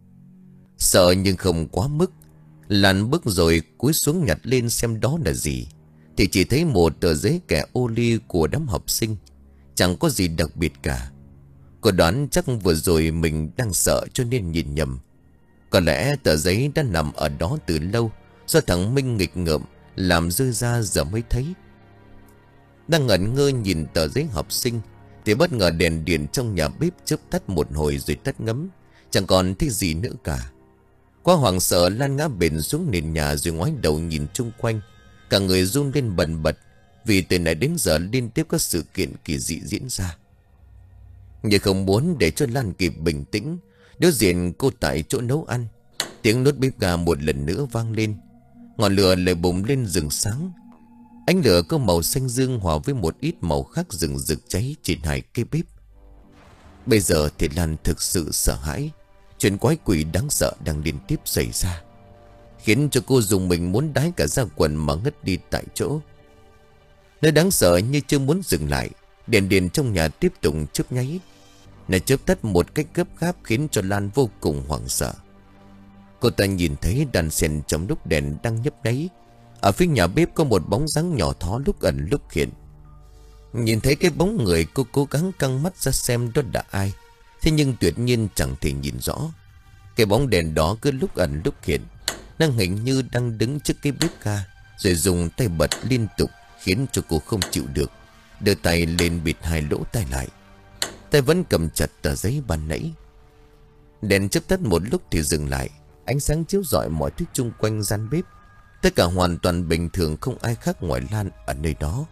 Sợ nhưng không quá mức, Lan bước rồi cúi xuống nhặt lên xem đó là gì, thì chỉ thấy một tờ giấy kẻ ô ly của đám học sinh. Chẳng có gì đặc biệt cả. Cô đoán chắc vừa rồi mình đang sợ cho nên nhìn nhầm. Có lẽ tờ giấy đã nằm ở đó từ lâu, do thằng Minh nghịch ngợm làm rơi ra giờ mới thấy. Đang ngẩn ngơ nhìn tờ giấy học sinh thì bất ngờ đèn điện trong nhà bếp chớp tắt một hồi rồi tắt ngấm, chẳng còn thấy gì nữa cả. Quá hoảng sợ, Lan ngã bệt xuống nền nhà rồi ngoái đầu nhìn chung quanh. Cả người run lên bần bật, vì từ nãy đến giờ liên tiếp các sự kiện kỳ dị diễn ra. Nhưng không muốn để cho Lan kịp bình tĩnh, đối diện cô tại chỗ nấu ăn, tiếng nút bếp ga một lần nữa vang lên. Ngọn lửa lại bùng lên rừng sáng. Ánh lửa có màu xanh dương hòa với một ít màu khác rừng rực cháy trên hai cái bếp. Bây giờ thì Lan thực sự sợ hãi. Chuyện quái quỷ đáng sợ đang liên tiếp xảy ra, khiến cho cô dùng mình muốn đái cả ra quần mà ngất đi tại chỗ. Nơi đáng sợ như chưa muốn dừng lại, đèn điện trong nhà tiếp tục chớp nháy. Nó chớp tắt một cách gấp gáp khiến cho Lan vô cùng hoảng sợ. Cô ta nhìn thấy đàn sen trong lúc đèn đang nhấp nháy. Ở phía nhà bếp có một bóng dáng nhỏ thó lúc ẩn lúc hiện. Nhìn thấy cái bóng người, cô cố gắng căng mắt ra xem đó là ai. Thế nhưng tuyệt nhiên chẳng thể nhìn rõ. Cái bóng đèn đó cứ lúc ẩn lúc hiện. Nó hình như đang đứng trước cái bếp ga, rồi dùng tay bật liên tục, khiến cho cô không chịu được, đưa tay lên bịt hai lỗ tai lại. Tay vẫn cầm chặt tờ giấy ban nãy. Đèn chớp tắt một lúc thì dừng lại. Ánh sáng chiếu rọi mọi thứ chung quanh gian bếp. Tất cả hoàn toàn bình thường, không ai khác ngoài Lan ở nơi đó.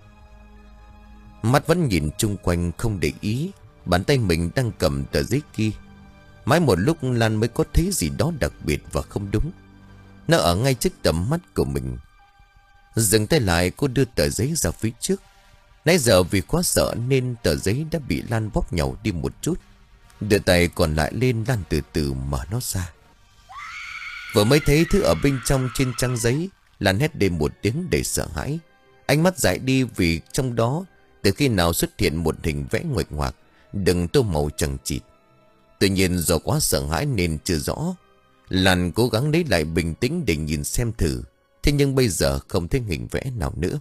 Mắt vẫn nhìn chung quanh không để ý bàn tay mình đang cầm tờ giấy kia. Mãi một lúc Lan mới có thấy gì đó đặc biệt và không đúng. Nó ở ngay trước tầm mắt của mình. Dừng tay lại, cô đưa tờ giấy ra phía trước. Nãy giờ vì quá sợ nên tờ giấy đã bị Lan bóp nhàu đi một chút. Đưa tay còn lại lên, Lan từ từ mở nó ra. Vừa mới thấy thứ ở bên trong trên trang giấy, Lan hét lên một tiếng đầy sợ hãi. Ánh mắt dại đi vì trong đó từ khi nào xuất hiện một hình vẽ nguệch ngoạc, đừng tô màu chằng chịt. Tuy nhiên do quá sợ hãi nên chưa rõ. Lan cố gắng lấy lại bình tĩnh để nhìn xem thử. Thế nhưng bây giờ không thấy hình vẽ nào nữa.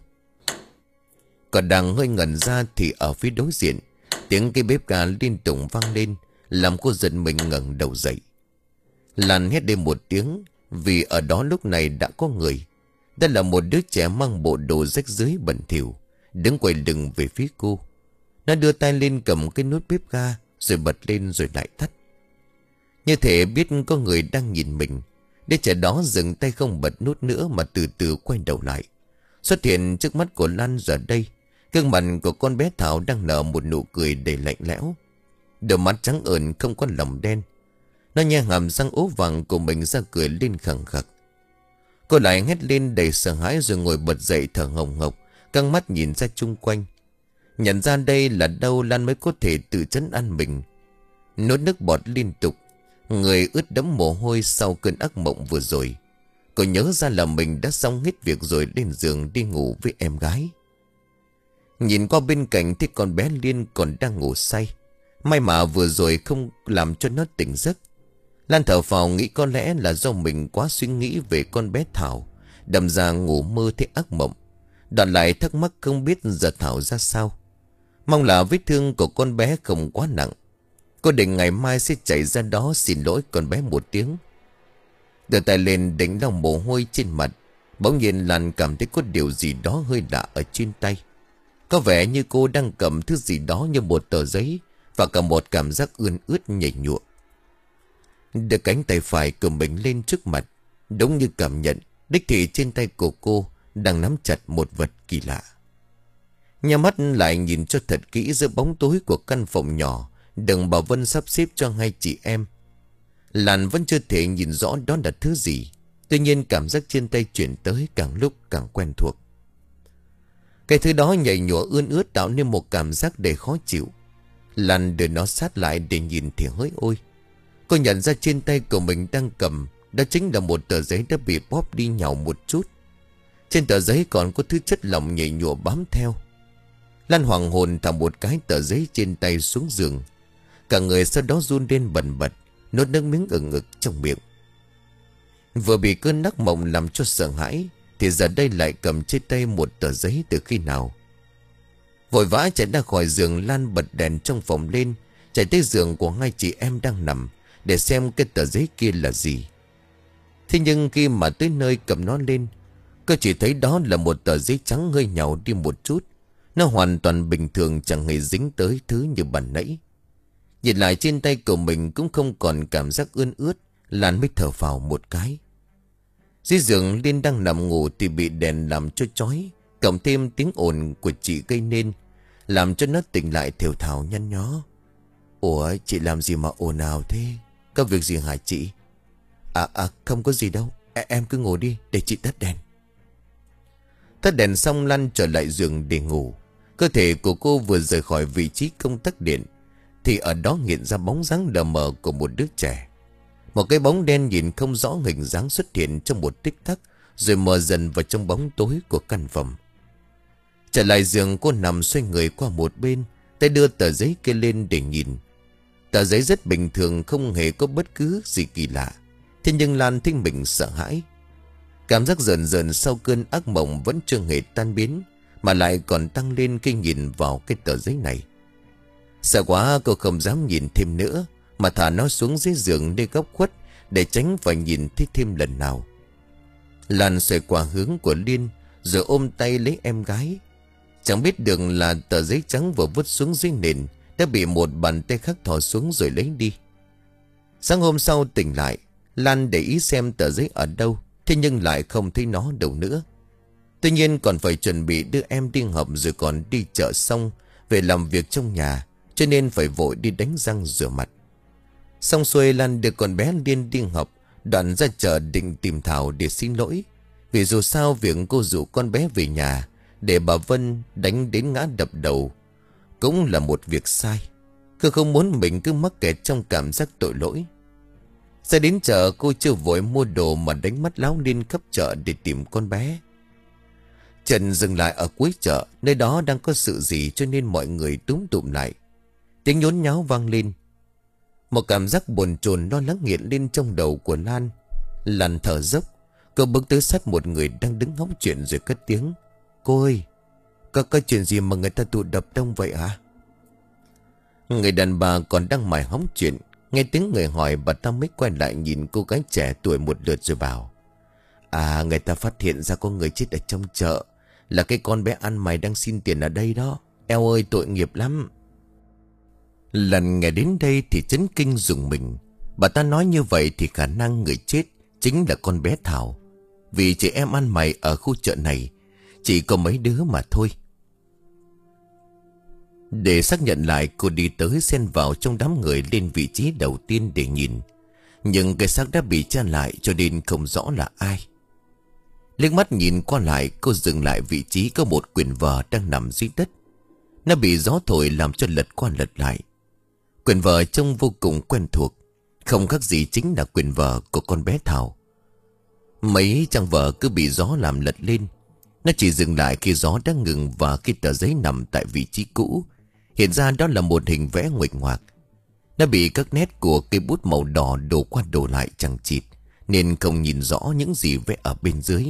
Còn đang hơi ngẩn ra thì ở phía đối diện, tiếng cái bếp ga liên tục vang lên, làm cô giật mình ngẩng đầu dậy. Lan hét lên một tiếng, vì ở đó lúc này đã có người. Đây là một đứa trẻ mang bộ đồ rách rưới bẩn thỉu, đứng quay lưng về phía cô. Nó đưa tay lên cầm cái nút bếp ga, rồi bật lên rồi lại tắt. Như thể biết có người đang nhìn mình, đứa trẻ đó dừng tay không bật nút nữa mà từ từ quay đầu lại. Xuất hiện trước mắt của Lan giờ đây, gương mặt của con bé Thảo đang nở một nụ cười đầy lạnh lẽo. Đôi mắt trắng ợn không có lòng đen. Nó nhe hàm răng ố vàng của mình ra cười lên khẳng khặc. Cô lại hét lên đầy sợ hãi rồi ngồi bật dậy thở hồng hộc, căng mắt nhìn ra chung quanh. Nhận ra đây là đâu, Lan mới có thể tự trấn an mình. Nuốt nước bọt liên tục, người ướt đẫm mồ hôi sau cơn ác mộng vừa rồi. Cô nhớ ra là mình đã xong hết việc rồi lên giường đi ngủ với em gái. Nhìn qua bên cạnh thì con bé Liên còn đang ngủ say. May mà vừa rồi không làm cho nó tỉnh giấc. Lan thở phào nghĩ có lẽ là do mình quá suy nghĩ về con bé Thảo, đâm ra ngủ mơ thấy ác mộng. Đoạn lại thắc mắc không biết giờ Thảo ra sao. Mong là vết thương của con bé không quá nặng. Cô định ngày mai sẽ chạy ra đó xin lỗi con bé một tiếng. Đưa tay lên đánh lau mồ hôi trên mặt. Bỗng nhiên Lan cảm thấy có điều gì đó hơi lạ ở trên tay. Có vẻ như cô đang cầm thứ gì đó như một tờ giấy, và cả một cảm giác ươn ướt nhảy nhụa. Đưa cánh tay phải của mình lên trước mặt, đúng như cảm nhận đích thị trên tay của cô đang nắm chặt một vật kỳ lạ. Nhà mắt lại nhìn cho thật kỹ giữa bóng tối của căn phòng nhỏ đừng Bảo Vân sắp xếp cho hai chị em. Lan vẫn chưa thể nhìn rõ đó là thứ gì. Tuy nhiên cảm giác trên tay chuyển tới càng lúc càng quen thuộc. Cái thứ đó nhảy nhụa ươn ướt tạo nên một cảm giác đầy khó chịu. Lan đưa nó sát lại để nhìn thì hỡi ôi. Cô nhận ra trên tay của mình đang cầm đó chính là một tờ giấy đã bị bóp đi nhàu một chút. Trên tờ giấy còn có thứ chất lỏng nhầy nhụa bám theo. Lan hoàng hồn thả một cái tờ giấy trên tay xuống giường. Cả người sau đó run lên bần bật, nuốt nước miếng ừng ực trong miệng. Vừa bị cơn ác mộng làm cho sợ hãi, thì giờ đây lại cầm trên tay một tờ giấy từ khi nào. Vội vã chạy ra khỏi giường, Lan bật đèn trong phòng lên, chạy tới giường của hai chị em đang nằm để xem cái tờ giấy kia là gì. Thế nhưng khi mà tới nơi cầm nó lên, cô chỉ thấy đó là một tờ giấy trắng hơi nhàu đi một chút. Nó hoàn toàn bình thường, chẳng hề dính tới thứ như bàn nãy. Nhìn lại trên tay của mình cũng không còn cảm giác ươn ướt, Lan mới thở phào một cái. Dưới giường Liên đang nằm ngủ thì bị đèn làm cho chói, cộng thêm tiếng ồn của chị gây nên, làm cho nó tỉnh lại thều thào nhăn nhó. Ủa, chị làm gì mà ồn ào thế? Có việc gì hả chị? À à không có gì đâu, e, em cứ ngồi đi để chị tắt đèn. Tắt đèn xong, Lan trở lại giường để ngủ. Cơ thể của cô vừa rời khỏi vị trí công tắc điện thì ở đó hiện ra bóng dáng đờ mờ của một đứa trẻ. Một cái bóng đen nhìn không rõ hình dáng xuất hiện trong một tích tắc, rồi mờ dần vào trong bóng tối của căn phòng. Trở lại giường, cô nằm xoay người qua một bên, tay đưa tờ giấy kia lên để nhìn. Tờ giấy rất bình thường, không hề có bất cứ gì kỳ lạ. Thế nhưng Lan thấy mình sợ hãi. Cảm giác rờn rờn sau cơn ác mộng vẫn chưa hề tan biến, mà lại còn tăng lên khi nhìn vào cái tờ giấy này. Sợ quá, cô không dám nhìn thêm nữa, mà thả nó xuống dưới giường nơi góc khuất để tránh phải nhìn thấy thêm lần nào. Lan xoay qua hướng của Liên, rồi ôm tay lấy em gái. Chẳng biết được là tờ giấy trắng vừa vứt xuống dưới nền đã bị một bàn tay khác thò xuống rồi lấy đi. Sáng hôm sau tỉnh lại, Lan để ý xem tờ giấy ở đâu, thế nhưng lại không thấy nó đâu nữa. Tuy nhiên còn phải chuẩn bị đưa em đi học, rồi còn đi chợ xong về làm việc trong nhà, cho nên phải vội đi đánh răng rửa mặt. Xong xuôi, Lan đưa con bé Liên đi học, đoạn ra chợ định tìm Thảo để xin lỗi. Vì dù sao việc cô rủ con bé về nhà để bà Vân đánh đến ngã đập đầu cũng là một việc sai. Cô không muốn mình cứ mắc kẹt trong cảm giác tội lỗi. Ra đến chợ, cô chưa vội mua đồ mà đánh mắt láo lên khắp chợ để tìm con bé. Trần dừng lại ở cuối chợ, nơi đó đang có sự gì cho nên mọi người túm tụm lại. Tiếng nhốn nháo vang lên. Một cảm giác bồn chồn lo lắng hiện lên trong đầu của Lan. Lan thở dốc, cô bước tới sát một người đang đứng hóng chuyện rồi cất tiếng. Cô ơi, có cái chuyện gì mà người ta tụ tập đông vậy hả? Người đàn bà còn đang mải hóng chuyện, nghe tiếng người hỏi, bà ta mới quay lại nhìn cô gái trẻ tuổi một lượt rồi bảo. À, người ta phát hiện ra có người chết ở trong chợ, là cái con bé ăn mày đang xin tiền ở đây đó. Eo ơi, tội nghiệp lắm. Lần nghe đến đây thì chấn kinh rùng mình. Bà ta nói như vậy thì khả năng người chết chính là con bé Thảo. Vì chị em ăn mày ở khu chợ này chỉ có mấy đứa mà thôi. Để xác nhận lại, cô đi tới xen vào trong đám người lên vị trí đầu tiên để nhìn. Nhưng cái xác đã bị che lại cho nên không rõ là ai. Liếc mắt nhìn qua lại, cô dừng lại vị trí có một quyển vở đang nằm dưới đất. Nó bị gió thổi làm cho lật qua lật lại. Quyển vở trông vô cùng quen thuộc, không khác gì chính là quyển vở của con bé Thảo. Mấy trang vở cứ bị gió làm lật lên. Nó chỉ dừng lại khi gió đã ngừng và khi tờ giấy nằm tại vị trí cũ. Hiện ra đó là một hình vẽ nguệch ngoạc. Nó bị các nét của cây bút màu đỏ đổ qua đổ lại chằng chịt, nên không nhìn rõ những gì vẽ ở bên dưới.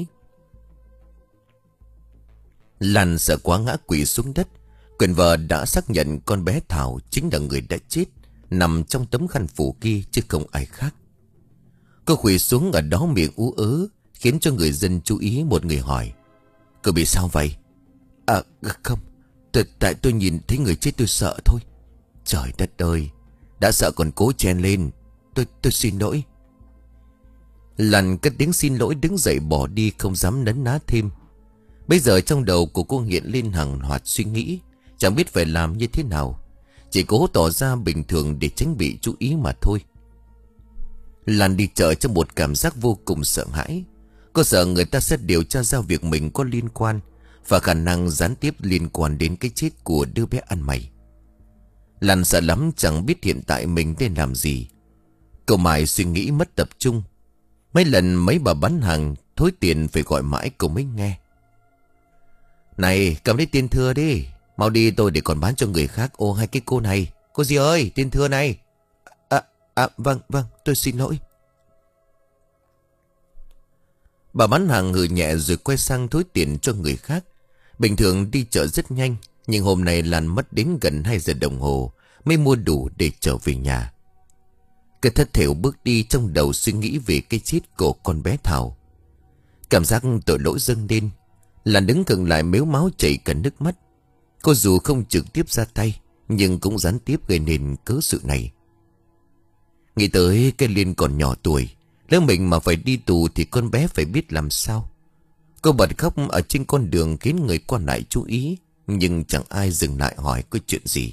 Lan sợ quá ngã quỵ xuống đất. Quyển vở đã xác nhận con bé Thảo chính là người đã chết, nằm trong tấm khăn phủ kia chứ không ai khác. Cô quỳ xuống ở đó miệng ú ớ, khiến cho người dân chú ý. Một người hỏi: Cô bị sao vậy? À không, tại tôi nhìn thấy người chết tôi sợ thôi. Trời đất ơi, đã sợ còn cố chen lên. Tôi tôi xin lỗi. Lan cất tiếng xin lỗi, đứng dậy bỏ đi, không dám nấn ná thêm. Bây giờ trong đầu của cô hiện lên hàng loạt suy nghĩ, chẳng biết phải làm như thế nào. Chỉ cố tỏ ra bình thường để tránh bị chú ý mà thôi. Lan đi chợ trong một cảm giác vô cùng sợ hãi. Cô sợ người ta sẽ điều tra ra việc mình có liên quan, và khả năng gián tiếp liên quan đến cái chết của đứa bé ăn mày. Lan sợ lắm, chẳng biết hiện tại mình nên làm gì. Cô mãi suy nghĩ mất tập trung. Mấy lần mấy bà bán hàng thối tiền phải gọi mãi cô mới nghe. Này, cầm lấy tiền thưa đi. Mau đi tôi để còn bán cho người khác. Ô hai cái cô này. Cô gì ơi, tiền thưa này. À, à vâng, vâng, tôi xin lỗi. Bà bán hàng ngừ nhẹ rồi quay sang thối tiền cho người khác. Bình thường đi chợ rất nhanh, nhưng hôm nay Lan mất đến gần hai giờ đồng hồ mới mua đủ để trở về nhà. Cứ thất thểu bước đi, trong đầu suy nghĩ về cái chết của con bé Thảo. Cảm giác tội lỗi dâng lên. Lan đứng gần lại mếu máu chảy cả nước mắt. Cô dù không trực tiếp ra tay, nhưng cũng gián tiếp gây nên cớ sự này. Nghĩ tới cái Liên còn nhỏ tuổi, nếu mình mà phải đi tù thì con bé phải biết làm sao. Cô bật khóc ở trên con đường khiến người qua lại chú ý, nhưng chẳng ai dừng lại hỏi có chuyện gì.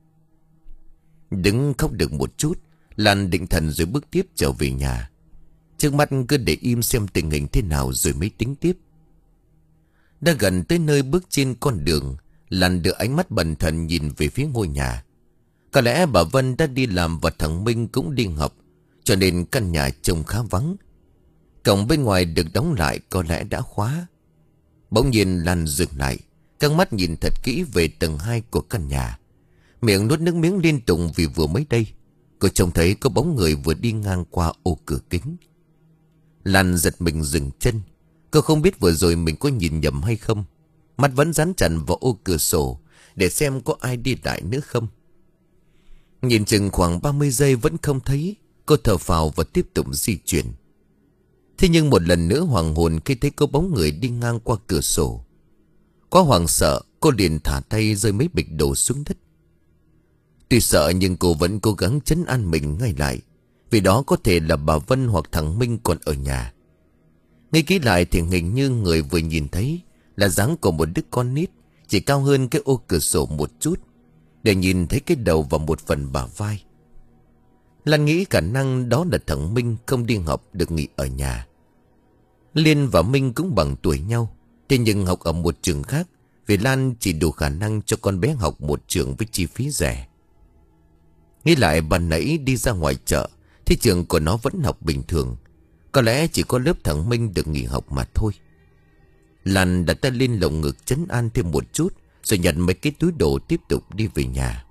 Đứng khóc được một chút, Lan định thần rồi bước tiếp trở về nhà. Trước mắt cứ để im xem tình hình thế nào rồi mới tính tiếp. Đã gần tới nơi bước trên con đường, Lan đưa ánh mắt bần thần nhìn về phía ngôi nhà. Có lẽ bà Vân đã đi làm và thằng Minh cũng đi học, cho nên căn nhà trông khá vắng. Cổng bên ngoài được đóng lại, có lẽ đã khóa. Bỗng nhiên Lan dừng lại, căng mắt nhìn thật kỹ về tầng hai của căn nhà. Miệng nuốt nước miếng liên tục vì vừa mới đây cô trông thấy có bóng người vừa đi ngang qua ô cửa kính. Lan giật mình dừng chân. Cô không biết vừa rồi mình có nhìn nhầm hay không. Mắt vẫn dán chặt vào ô cửa sổ để xem có ai đi lại nữa không. Nhìn chừng khoảng ba mươi giây vẫn không thấy. Cô thở phào và tiếp tục di chuyển. Thế nhưng một lần nữa hoàng hồn khi thấy có bóng người đi ngang qua cửa sổ. Quá hoảng sợ, cô liền thả tay rơi mấy bịch đồ xuống đất. Tuy sợ nhưng cô vẫn cố gắng trấn an mình ngay lại, vì đó có thể là bà Vân hoặc thằng Minh còn ở nhà. Ngay kỹ lại thì hình như người vừa nhìn thấy là dáng của một đứa con nít, chỉ cao hơn cái ô cửa sổ một chút, để nhìn thấy cái đầu và một phần bả vai. Lan nghĩ khả năng đó là thằng Minh không đi học được nghỉ ở nhà. Liên và Minh cũng bằng tuổi nhau, thế nhưng học ở một trường khác, vì Lan chỉ đủ khả năng cho con bé học một trường với chi phí rẻ. Nghĩ lại ban nãy đi ra ngoài chợ thì trường của nó vẫn học bình thường. Có lẽ chỉ có lớp thằng Minh được nghỉ học mà thôi. Lan đặt tay lên lồng ngực trấn an thêm một chút, rồi nhận mấy cái túi đồ tiếp tục đi về nhà.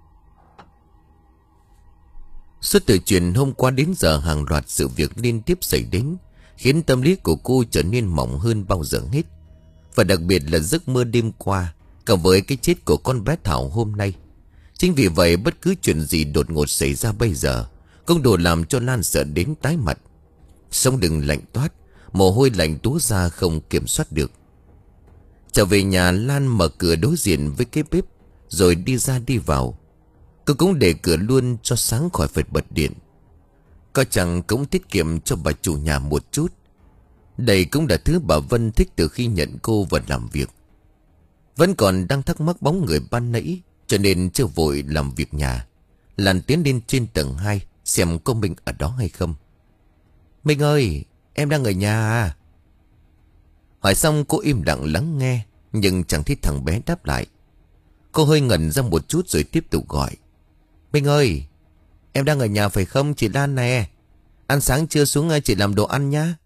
Suốt từ chuyện hôm qua đến giờ, hàng loạt sự việc liên tiếp xảy đến, khiến tâm lý của cô trở nên mỏng hơn bao giờ hết. Và đặc biệt là giấc mơ đêm qua, cộng với cái chết của con bé Thảo hôm nay. Chính vì vậy bất cứ chuyện gì đột ngột xảy ra bây giờ cũng đủ làm cho Lan sợ đến tái mặt. Sống đừng lạnh toát, mồ hôi lạnh túa ra không kiểm soát được. Trở về nhà, Lan mở cửa đối diện với cái bếp, rồi đi ra đi vào. Cô cũng để cửa luôn cho sáng khỏi phải bật điện. Có chẳng cũng tiết kiệm cho bà chủ nhà một chút. Đây cũng là thứ bà Vân thích từ khi nhận cô vào làm việc. Vẫn còn đang thắc mắc bóng người ban nãy, cho nên chưa vội làm việc nhà. Lan tiến lên trên tầng hai xem có Minh ở đó hay không. Minh ơi, em đang ở nhà à? Hỏi xong cô im lặng lắng nghe, nhưng chẳng thấy thằng bé đáp lại. Cô hơi ngẩn ra một chút rồi tiếp tục gọi. Minh ơi, em đang ở nhà phải không chị Lan nè? Ăn sáng chưa xuống chị làm đồ ăn nhá.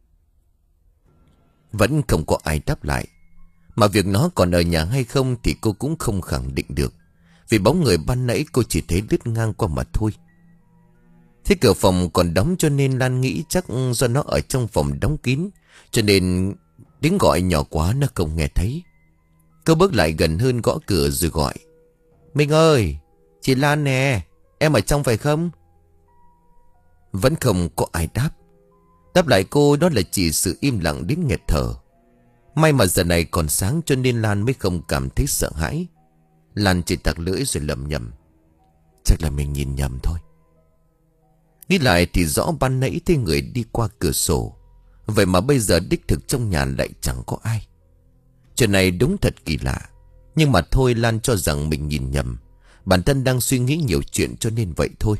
Vẫn không có ai đáp lại. Mà việc nó còn ở nhà hay không thì cô cũng không khẳng định được, vì bóng người ban nãy cô chỉ thấy lướt ngang qua mà thôi. Thế cửa phòng còn đóng cho nên Lan nghĩ chắc do nó ở trong phòng đóng kín, cho nên tiếng gọi nhỏ quá nó không nghe thấy. Cô bước lại gần hơn gõ cửa rồi gọi. Minh ơi, chị Lan nè, em ở trong phải không? Vẫn không có ai đáp. Đáp lại cô đó là chỉ sự im lặng đến nghẹt thở. May mà giờ này còn sáng cho nên Lan mới không cảm thấy sợ hãi. Lan chỉ tặc lưỡi rồi lẩm nhẩm. Chắc là mình nhìn nhầm thôi. Nghĩ lại thì rõ ban nãy thấy người đi qua cửa sổ. Vậy mà bây giờ đích thực trong nhà lại chẳng có ai. Chuyện này đúng thật kỳ lạ. Nhưng mà thôi, Lan cho rằng mình nhìn nhầm. Bản thân đang suy nghĩ nhiều chuyện cho nên vậy thôi.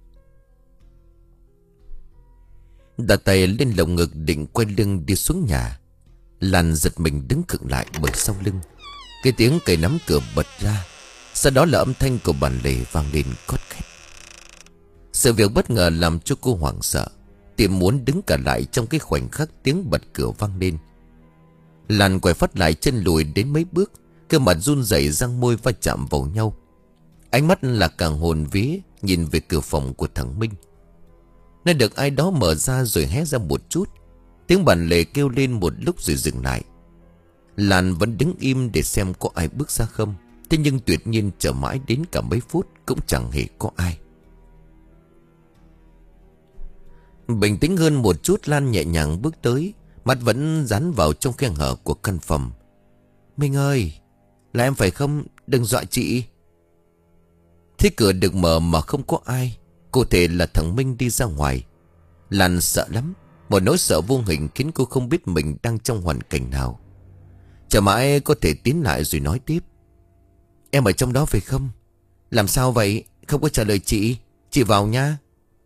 Đặt tay lên lồng ngực định quay lưng đi xuống nhà. Lan giật mình đứng khựng lại bởi sau lưng cái tiếng cây nắm cửa bật ra. Sau đó là âm thanh của bàn lề vang lên cót két. Sự việc bất ngờ làm cho cô hoảng sợ. Tim muốn đứng cả lại trong cái khoảnh khắc tiếng bật cửa vang lên. Lan quay phát lại, chân lùi đến mấy bước, cơ mặt run rẩy, răng môi va chạm vào nhau. Ánh mắt là càng hồn vía nhìn về cửa phòng của thằng Minh. Nó được ai đó mở ra rồi hé ra một chút. Tiếng bản lề kêu lên một lúc rồi dừng lại. Lan vẫn đứng im để xem có ai bước ra không. Thế nhưng tuyệt nhiên chờ mãi đến cả mấy phút cũng chẳng hề có ai. Bình tĩnh hơn một chút, Lan nhẹ nhàng bước tới, mắt vẫn dán vào trong khe hở của căn phòng. Minh ơi, là em phải không? Đừng dọa chị. Thế cửa được mở mà không có ai. Cụ thể là thằng Minh đi ra ngoài. Lan sợ lắm. Một nỗi sợ vô hình khiến cô không biết mình đang trong hoàn cảnh nào. Chờ mãi có thể tiến lại rồi nói tiếp. Em ở trong đó phải không? Làm sao vậy? Không có trả lời chị. Chị vào nha.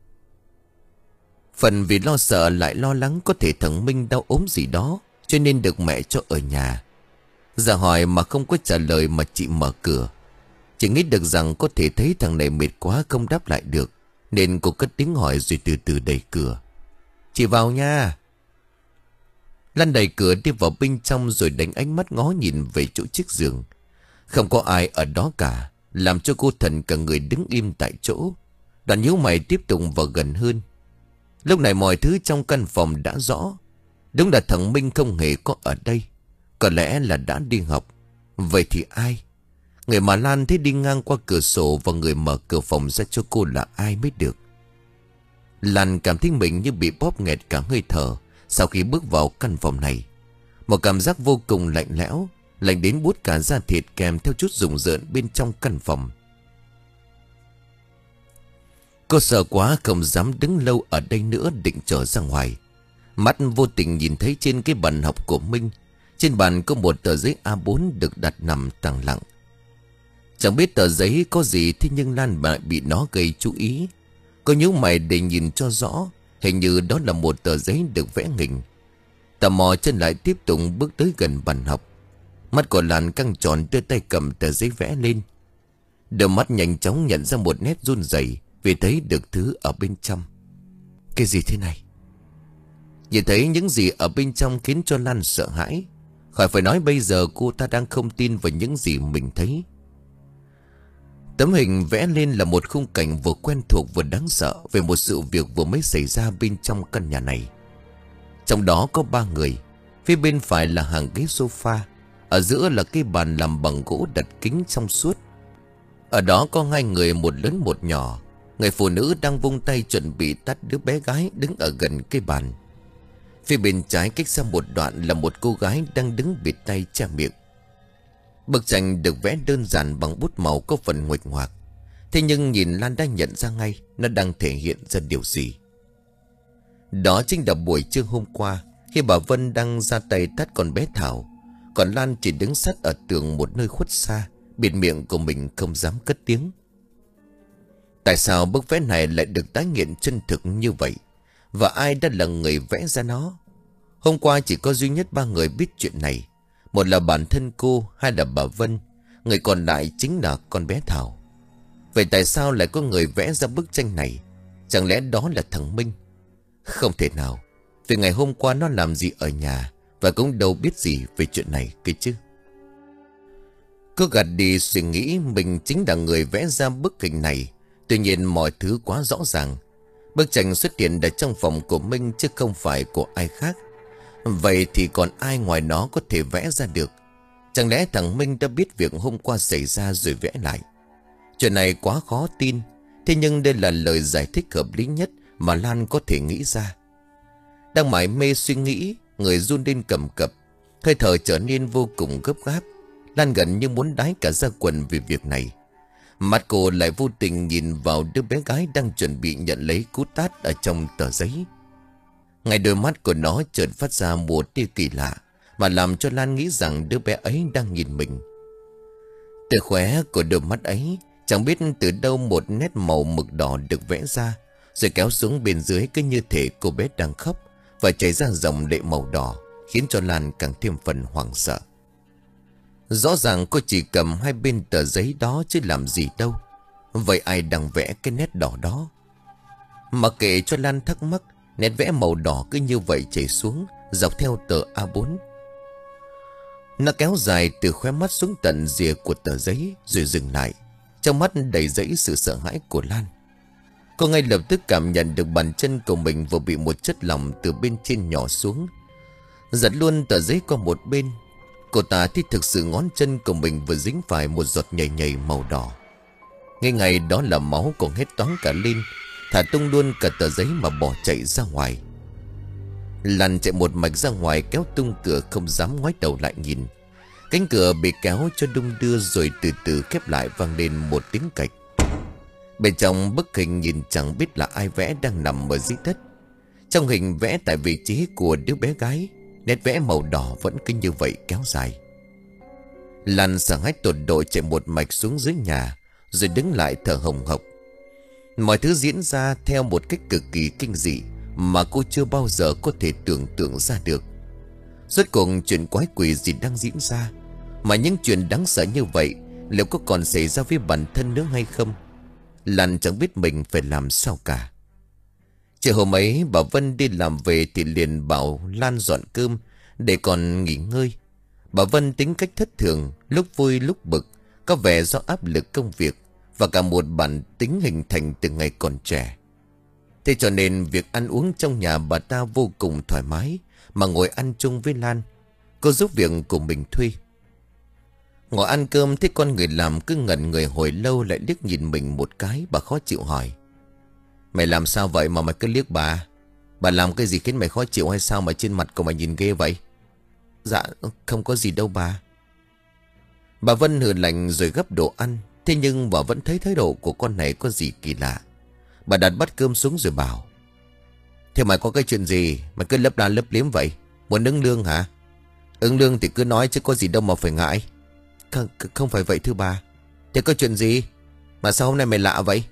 Phần vì lo sợ lại lo lắng có thể thằng Minh đau ốm gì đó, cho nên được mẹ cho ở nhà. Giờ hỏi mà không có trả lời mà chị mở cửa. Chị nghĩ được rằng có thể thấy thằng này mệt quá không đáp lại được, nên cô cất tiếng hỏi rồi từ từ đẩy cửa. Chị vào nha. Lan đẩy cửa đi vào bên trong rồi đánh ánh mắt ngó nhìn về chỗ chiếc giường. Không có ai ở đó cả, làm cho cô thần cả người đứng im tại chỗ. Đoạn nhíu mày tiếp tục vào gần hơn. Lúc này mọi thứ trong căn phòng đã rõ. Đúng là thằng Minh không hề có ở đây. Có lẽ là đã đi học. Vậy thì ai? Người mà Lan thấy đi ngang qua cửa sổ và người mở cửa phòng ra cho cô là ai mới được. Lan cảm thấy mình như bị bóp nghẹt cả hơi thở sau khi bước vào căn phòng này. Một cảm giác vô cùng lạnh lẽo, lạnh đến buốt cả da thịt, kèm theo chút rùng rợn bên trong căn phòng. Cô sợ quá không dám đứng lâu ở đây nữa, định trở ra ngoài. Mắt vô tình nhìn thấy trên cái bàn học của Minh, trên bàn có một tờ giấy a bốn được đặt nằm tàng lặng. Chẳng biết tờ giấy có gì, thế nhưng Lan lại bị nó gây chú ý. Cô nhíu mày để nhìn cho rõ. Hình như đó là một tờ giấy được vẽ hình. Tò mò chân lại tiếp tục bước tới gần bàn học. Mắt của Lan căng tròn, đưa tay cầm tờ giấy vẽ lên. Đôi mắt nhanh chóng nhận ra một nét run rẩy vì thấy được thứ ở bên trong. Cái gì thế này? Nhìn thấy những gì ở bên trong khiến cho Lan sợ hãi. Khỏi phải nói bây giờ cô ta đang không tin vào những gì mình thấy. Tấm hình vẽ lên là một khung cảnh vừa quen thuộc vừa đáng sợ về một sự việc vừa mới xảy ra bên trong căn nhà này. Trong đó có ba người. Phía bên phải là hàng ghế sofa. Ở giữa là cái bàn làm bằng gỗ đặt kính trong suốt. Ở đó có hai người, một lớn một nhỏ. Người phụ nữ đang vung tay chuẩn bị tát đứa bé gái đứng ở gần cái bàn. Phía bên trái cách xa một đoạn là một cô gái đang đứng bịt tay che miệng. Bức tranh được vẽ đơn giản bằng bút màu có phần nguệch ngoạc. Thế nhưng nhìn Lan đã nhận ra ngay nó đang thể hiện ra điều gì. Đó chính là buổi trưa hôm qua, khi bà Vân đang ra tay tát con bé Thảo. Còn Lan chỉ đứng sát ở tường một nơi khuất xa, bịt miệng của mình không dám cất tiếng. Tại sao bức vẽ này lại được tái hiện chân thực như vậy? Và ai đã là người vẽ ra nó? Hôm qua chỉ có duy nhất ba người biết chuyện này. Một là bản thân cô, hai là bà Vân, người còn lại chính là con bé Thảo. Vậy tại sao lại có người vẽ ra bức tranh này? Chẳng lẽ đó là thằng Minh? Không thể nào, vì ngày hôm qua nó làm gì ở nhà và cũng đâu biết gì về chuyện này cơ chứ. Cứ gạt đi suy nghĩ mình chính là người vẽ ra bức hình này. Tuy nhiên mọi thứ quá rõ ràng. Bức tranh xuất hiện ở trong phòng của Minh chứ không phải của ai khác. Vậy thì còn ai ngoài nó có thể vẽ ra được? Chẳng lẽ thằng Minh đã biết việc hôm qua xảy ra rồi vẽ lại? Chuyện này quá khó tin. Thế nhưng đây là lời giải thích hợp lý nhất mà Lan có thể nghĩ ra. Đang mải mê suy nghĩ, người run lên cầm cập, hơi thở trở nên vô cùng gấp gáp. Lan gần như muốn đái cả ra quần vì việc này. Mắt cô lại vô tình nhìn vào đứa bé gái đang chuẩn bị nhận lấy cú tát ở trong tờ giấy. Ngay đôi mắt của nó chợt phát ra một tia kỳ lạ, mà làm cho Lan nghĩ rằng đứa bé ấy đang nhìn mình. Từ khóe của đôi mắt ấy, chẳng biết từ đâu một nét màu mực đỏ được vẽ ra, rồi kéo xuống bên dưới, cứ như thể cô bé đang khóc và chảy ra dòng lệ màu đỏ, khiến cho Lan càng thêm phần hoảng sợ. Rõ ràng cô chỉ cầm hai bên tờ giấy đó chứ làm gì đâu. Vậy ai đang vẽ cái nét đỏ đó? Mặc kệ cho Lan thắc mắc, Nét vẽ màu đỏ cứ như vậy chảy xuống dọc theo tờ a bốn. Nó kéo dài từ khóe mắt xuống tận rìa của tờ giấy rồi dừng lại. Trong mắt đầy dẫy sự sợ hãi của Lan. Cô ngay lập tức cảm nhận được bàn chân của mình vừa bị một chất lỏng từ bên trên nhỏ xuống, giật luôn tờ giấy qua một bên. Cô ta thì thực sự ngón chân của mình vừa dính phải một giọt nhầy nhầy màu đỏ. Ngay ngày đó là máu còn hết toáng cả lên, thả tung luôn cả tờ giấy mà bỏ chạy ra ngoài. Lan chạy một mạch ra ngoài, kéo tung cửa không dám ngoái đầu lại nhìn. Cánh cửa bị kéo cho đung đưa rồi từ từ khép lại, vang lên một tiếng cạch. Bên trong bức hình nhìn chẳng biết là ai vẽ đang nằm ở dưới đất. Trong hình vẽ tại vị trí của đứa bé gái, nét vẽ màu đỏ vẫn cứ như vậy kéo dài. Lan sợ hãi tột độ chạy một mạch xuống dưới nhà, rồi đứng lại thở hồng hộc. Mọi thứ diễn ra theo một cách cực kỳ kinh dị mà cô chưa bao giờ có thể tưởng tượng ra được. Rốt cuộc chuyện quái quỷ gì đang diễn ra, mà những chuyện đáng sợ như vậy liệu có còn xảy ra với bản thân nữa hay không? Lan chẳng biết mình phải làm sao cả. Chiều hôm ấy bà Vân đi làm về thì liền bảo Lan dọn cơm để còn nghỉ ngơi. Bà Vân tính cách thất thường, lúc vui lúc bực, có vẻ do áp lực công việc và cả một bản tính hình thành từ ngày còn trẻ. Thế cho nên việc ăn uống trong nhà bà ta vô cùng thoải mái, mà ngồi ăn chung với Lan. Cô giúp việc của mình thuê. Ngồi ăn cơm thấy con người làm cứ ngẩn người hồi lâu, lại liếc nhìn mình một cái. Bà khó chịu hỏi: Mày làm sao vậy mà mày cứ liếc bà? Bà làm cái gì khiến mày khó chịu hay sao mà trên mặt của mày nhìn ghê vậy? Dạ không có gì đâu bà. Bà Vân hừ lạnh rồi gấp đồ ăn. Thế nhưng bà vẫn thấy thái độ của con này có gì kỳ lạ. Bà đặt bát cơm xuống rồi bảo: Thế mày có cái chuyện gì mày cứ lấp la lấp liếm vậy? Muốn ứng lương hả? Ứng lương thì cứ nói chứ có gì đâu mà phải ngại. Không, không phải vậy thưa bà. Thế có chuyện gì mà sao hôm nay mày lạ vậy?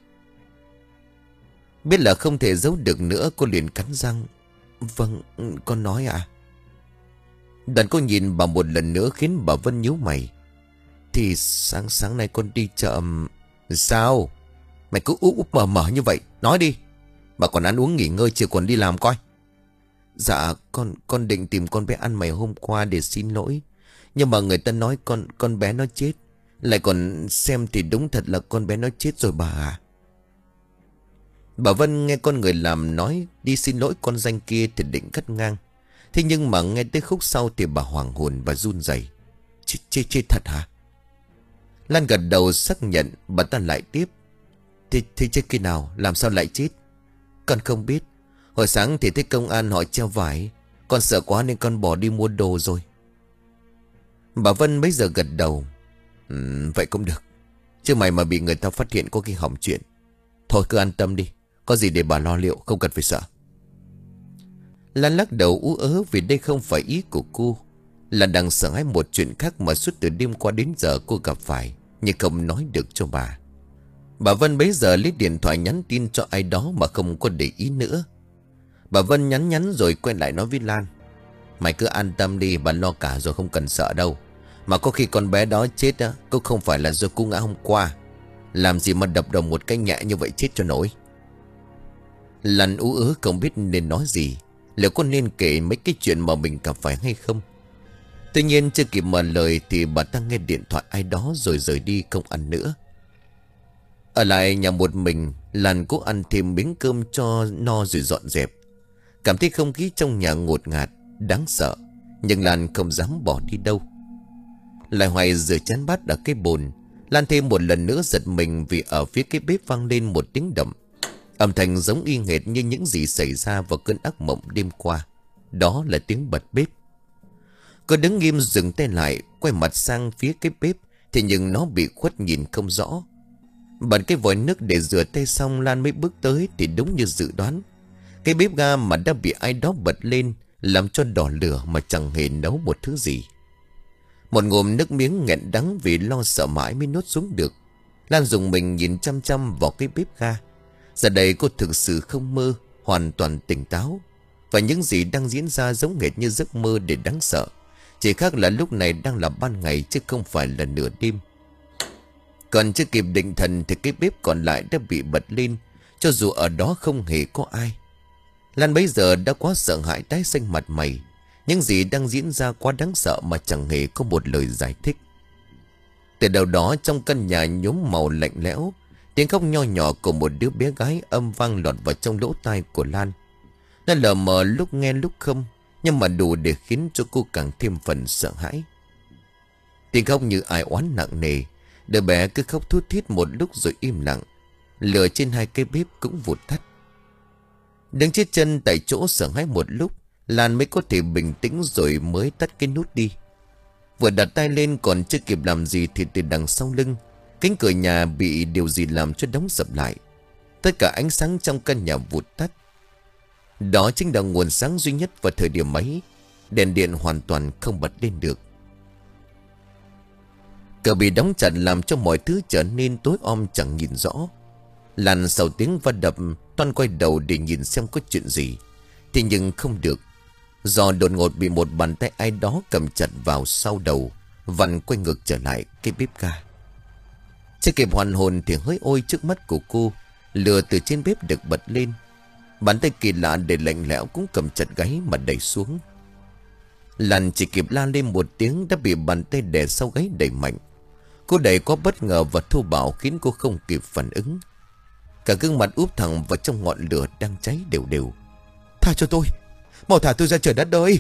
Biết là không thể giấu được nữa, cô liền cắn răng: Vâng, con nói ạ. À? Đoạn cô nhìn bà một lần nữa khiến bà Vân nhíu mày. Thì sáng sáng nay con đi chợ. Sao? Mày cứ úp úp mở mở như vậy, nói đi. Bà còn ăn uống nghỉ ngơi chưa còn đi làm coi. Dạ con con định tìm con bé ăn mày hôm qua để xin lỗi. Nhưng mà người ta nói con con bé nó chết. Lại còn xem thì đúng thật là con bé nó chết rồi bà à. Bà Vân nghe con người làm nói đi xin lỗi con danh kia thì định cắt ngang. Thế nhưng mà nghe tới khúc sau thì bà hoảng hồn và run rẩy. Chết, chết, chết thật hả? Lan gật đầu xác nhận. Bà ta lại tiếp: Thế, thế chết khi nào? Làm sao lại chết? Con không biết. Hồi sáng thì thấy công an họ treo vải. Con sợ quá nên con bỏ đi mua đồ rồi. Bà Vân bấy giờ gật đầu. Ừ, vậy cũng được. Chứ mày mà bị người ta phát hiện có khi hỏng chuyện. Thôi cứ an tâm đi. Có gì để bà lo liệu, không cần phải sợ. Lan lắc đầu ú ớ vì đây không phải ý của cô. Là đang sợ hãi một chuyện khác mà suốt từ đêm qua đến giờ cô gặp phải, nhưng không nói được cho bà. Bà Vân bấy giờ lấy điện thoại nhắn tin cho ai đó mà không có để ý nữa. Bà Vân nhắn nhắn rồi quay lại nói với Lan: Mày cứ an tâm đi, bà lo cả rồi, không cần sợ đâu. Mà có khi con bé đó chết á, cũng không phải là do cô ngã hôm qua. Làm gì mà đập đầu một cái nhẹ như vậy chết cho nổi. Lan ú ớ không biết nên nói gì. Liệu có nên kể mấy cái chuyện mà mình gặp phải hay không? Tuy nhiên chưa kịp mở lời thì bà ta nghe điện thoại ai đó rồi rời đi không ăn nữa. Ở lại nhà một mình, Lan cố ăn thêm miếng cơm cho no rồi dọn dẹp. Cảm thấy không khí trong nhà ngột ngạt, đáng sợ. Nhưng Lan không dám bỏ đi đâu. Lại hoài rửa chén bát ở cái bồn. Lan thêm một lần nữa giật mình vì ở phía cái bếp vang lên một tiếng động. Âm thanh giống y hệt như những gì xảy ra vào cơn ác mộng đêm qua. Đó là tiếng bật bếp. Cô đứng nghiêm dừng tay lại, quay mặt sang phía cái bếp. Thì nhưng nó bị khuất nhìn không rõ. Bật cái vòi nước để rửa tay xong, Lan mới bước tới thì đúng như dự đoán. Cái bếp ga mà đã bị ai đó bật lên, làm cho đỏ lửa mà chẳng hề nấu một thứ gì. Một ngụm nước miếng nghẹn đắng vì lo sợ mãi mới nuốt xuống được. Lan dùng mình nhìn chăm chăm vào cái bếp ga. Giờ đây cô thực sự không mơ, hoàn toàn tỉnh táo. Và những gì đang diễn ra giống hệt như giấc mơ để đáng sợ. Chỉ khác là lúc này đang là ban ngày chứ không phải là nửa đêm. Còn chưa kịp định thần thì cái bếp còn lại đã bị bật lên, cho dù ở đó không hề có ai. Lan bấy giờ đã quá sợ hãi tái xanh mặt mày. Những gì đang diễn ra quá đáng sợ mà chẳng hề có một lời giải thích. Từ đầu đó trong căn nhà nhuốm màu lạnh lẽo, tiếng khóc nho nhỏ của một đứa bé gái âm vang lọt vào trong lỗ tai của Lan. Nó lờ mờ lúc nghe lúc không, nhưng mà đủ để khiến cho cô càng thêm phần sợ hãi. Tiếng khóc như ai oán nặng nề. Đứa bé cứ khóc thút thít một lúc rồi im lặng. Lửa trên hai cái bếp cũng vụt tắt. Đứng chết chân tại chỗ sợ hãi một lúc, Lan mới có thể bình tĩnh rồi mới tắt cái nút đi. Vừa đặt tay lên còn chưa kịp làm gì thì từ đằng sau lưng, cánh cửa nhà bị điều gì làm cho đóng sập lại. Tất cả ánh sáng trong căn nhà vụt tắt. Đó chính là nguồn sáng duy nhất vào thời điểm ấy. Đèn điện hoàn toàn không bật lên được. Cửa bị đóng chặt làm cho mọi thứ trở nên tối om chẳng nhìn rõ. Lan sau tiếng va đập toan quay đầu để nhìn xem có chuyện gì. Thế nhưng không được. Do đột ngột bị một bàn tay ai đó cầm chặt vào sau đầu, vặn quay ngược trở lại cái bếp ga. Chưa kịp hoàn hồn thì hỡi ôi, trước mắt của cô, lửa từ trên bếp được bật lên. Bàn tay kỳ lạ để lạnh lẽo cũng cầm chặt gáy mà đẩy xuống. Lan chỉ kịp la lên một tiếng đã bị bàn tay đè sau gáy đẩy mạnh. Cô đẩy có bất ngờ và thô bạo khiến cô không kịp phản ứng. Cả gương mặt úp thẳng vào trong ngọn lửa đang cháy đều đều. Tha cho tôi, mau thả tôi ra trời đất ơi!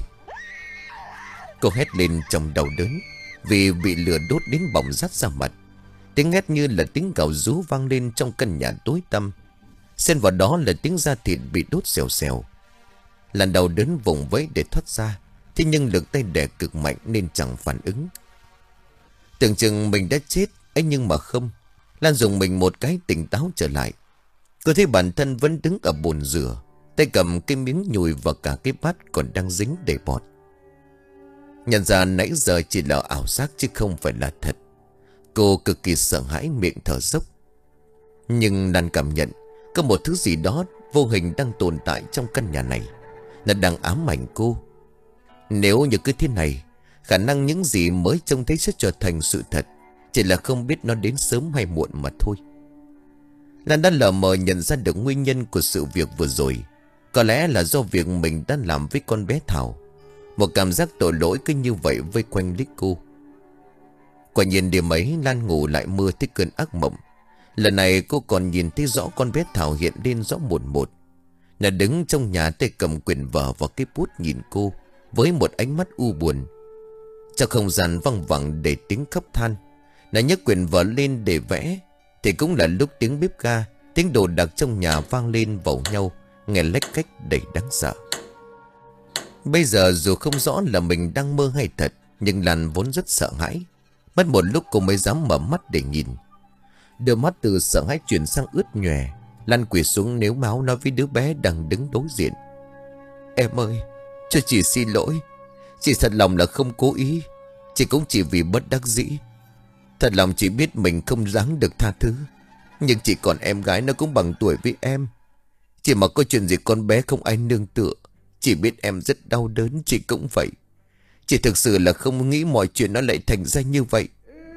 Cô hét lên trong đau đớn vì bị lửa đốt đến bỏng rát ra mặt. Tiếng hét như là tiếng gào rú vang lên trong căn nhà tối tăm. Xen vào đó là tiếng da thịt bị đốt xèo xèo. Lan đau đớn vùng vẫy để thoát ra, thế nhưng lực tay đè cực mạnh nên chẳng phản ứng. Tưởng chừng mình đã chết ấy, nhưng mà không. Lan dùng mình một cái tỉnh táo trở lại. Cô thấy bản thân vẫn đứng ở bồn rửa, tay cầm cái miếng nhùi và cả cái bát còn đang dính đầy bọt. Nhận ra nãy giờ chỉ là ảo giác chứ không phải là thật. Cô cực kỳ sợ hãi, miệng thở dốc. Nhưng Lan cảm nhận có một thứ gì đó vô hình đang tồn tại trong căn nhà này. Nó đang ám ảnh cô. Nếu như cứ thế này, khả năng những gì mới trông thấy sẽ trở thành sự thật. Chỉ là không biết nó đến sớm hay muộn mà thôi. Lan đã lờ mờ nhận ra được nguyên nhân của sự việc vừa rồi. Có lẽ là do việc mình đã làm với con bé Thảo. Một cảm giác tội lỗi cứ như vậy vây quanh lấy cô. Quả nhiên đêm ấy Lan ngủ lại mơ thấy cơn ác mộng. Lần này cô còn nhìn thấy rõ con bé Thảo hiện lên rõ một một. Nó đứng trong nhà tay cầm quyển vở và cái bút nhìn cô với một ánh mắt u buồn. Trong không gian văng vẳng để tiếng khóc than. Nó nhấc quyển vở lên để vẽ. Thì cũng là lúc tiếng bếp ga, tiếng đồ đạc trong nhà vang lên vào nhau, nghe lách cách đầy đáng sợ. Bây giờ dù không rõ là mình đang mơ hay thật, nhưng Lan vốn rất sợ hãi. Mất một lúc cô mới dám mở mắt để nhìn. Đôi mắt từ sợ hãi chuyển sang ướt nhòe. Lan quỳ xuống nếu máu nói với đứa bé đang đứng đối diện. Em ơi, cho chị xin lỗi. Chị thật lòng là không cố ý. Chị cũng chỉ vì bất đắc dĩ. Thật lòng chị biết mình không đáng được tha thứ. Nhưng chị còn em gái nó cũng bằng tuổi với em. Chỉ mà có chuyện gì con bé không ai nương tựa. Chị biết em rất đau đớn, chị cũng vậy. Chị thực sự là không nghĩ mọi chuyện nó lại thành ra như vậy.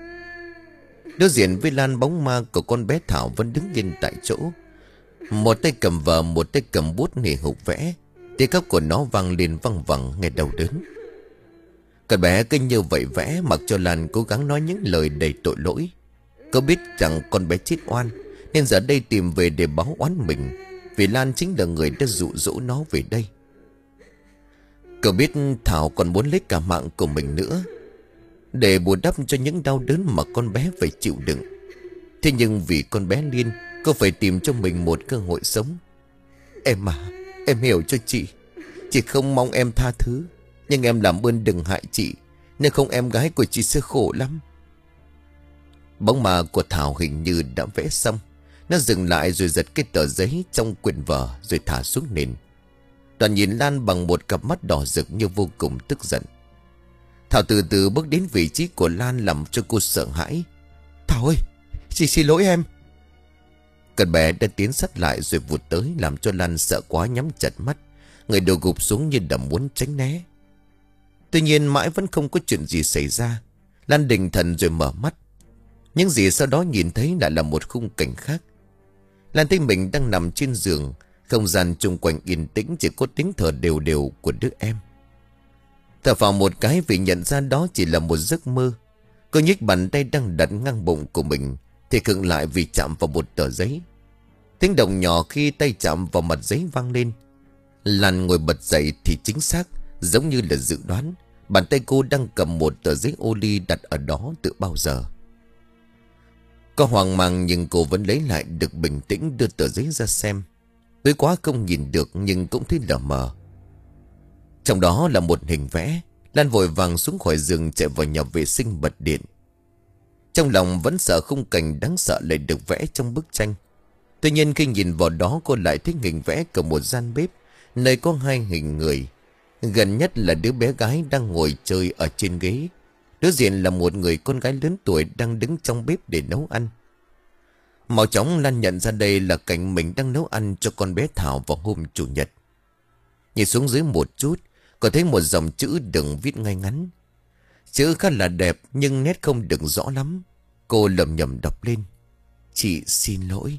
Đối diện với Lan, bóng ma của con bé Thảo vẫn đứng yên tại chỗ. Một tay cầm vở, một tay cầm bút hì hục vẽ. Tiếng khóc của nó vang lên văng vẳng nghe đau đớn. Con bé cứ như vậy vẽ, mặc cho Lan cố gắng nói những lời đầy tội lỗi. Cô biết rằng con bé chết oan, nên giờ đây tìm về để báo oán mình, vì Lan chính là người đã dụ dỗ nó về đây. Cô biết Thảo còn muốn lấy cả mạng của mình nữa, để bù đắp cho những đau đớn mà con bé phải chịu đựng. Thế nhưng vì con bé Liên, cô phải tìm cho mình một cơ hội sống. Em à, em hiểu cho chị. Chị không mong em tha thứ, nhưng em làm ơn đừng hại chị, nếu không em gái của chị sẽ khổ lắm. Bóng ma của Thảo hình như đã vẽ xong. Nó dừng lại rồi giật cái tờ giấy trong quyển vở rồi thả xuống nền. Toàn nhìn Lan bằng một cặp mắt đỏ rực như vô cùng tức giận. Thảo từ từ bước đến vị trí của Lan làm cho cô sợ hãi. Thảo ơi, chị xin lỗi em. Con bé đã tiến sát lại rồi vụt tới, làm cho Lan sợ quá nhắm chặt mắt, người đầu gục xuống như đã muốn tránh né. Tuy nhiên mãi vẫn không có chuyện gì xảy ra. Lan định thần rồi mở mắt. Những gì sau đó nhìn thấy lại là một khung cảnh khác. Lan thấy mình đang nằm trên giường, Không gian chung quanh yên tĩnh, chỉ có tiếng thở đều đều của đứa em. Thở phào một cái vì nhận ra đó chỉ là một giấc mơ. Cô nhích bàn tay đang đặt ngang bụng của mình thì khựng lại vì chạm vào một tờ giấy. Tiếng động nhỏ khi tay chạm vào mặt giấy vang lên. Lan ngồi bật dậy thì chính xác, giống như là dự đoán. Bàn tay cô đang cầm một tờ giấy ô ly đặt ở đó từ bao giờ. Có hoang mang nhưng cô vẫn lấy lại được bình tĩnh, đưa tờ giấy ra xem. Tối quá không nhìn được nhưng cũng thấy lờ mờ. Trong đó là một hình vẽ. Lan vội vàng xuống khỏi giường chạy vào nhà vệ sinh bật điện. Trong lòng vẫn sợ khung cảnh đáng sợ lại được vẽ trong bức tranh. Tuy nhiên khi nhìn vào đó cô lại thấy hình vẽ của một gian bếp, nơi có hai hình người. Gần nhất là đứa bé gái đang ngồi chơi ở trên ghế. Đối diện là một người con gái lớn tuổi đang đứng trong bếp để nấu ăn. Mau chóng Lan nhận ra đây là cảnh mình đang nấu ăn cho con bé Thảo vào hôm chủ nhật. Nhìn xuống dưới một chút, có thấy một dòng chữ đừng viết ngay ngắn. Chữ khá là đẹp nhưng nét không được rõ lắm. Cô lẩm nhẩm đọc lên: chị xin lỗi.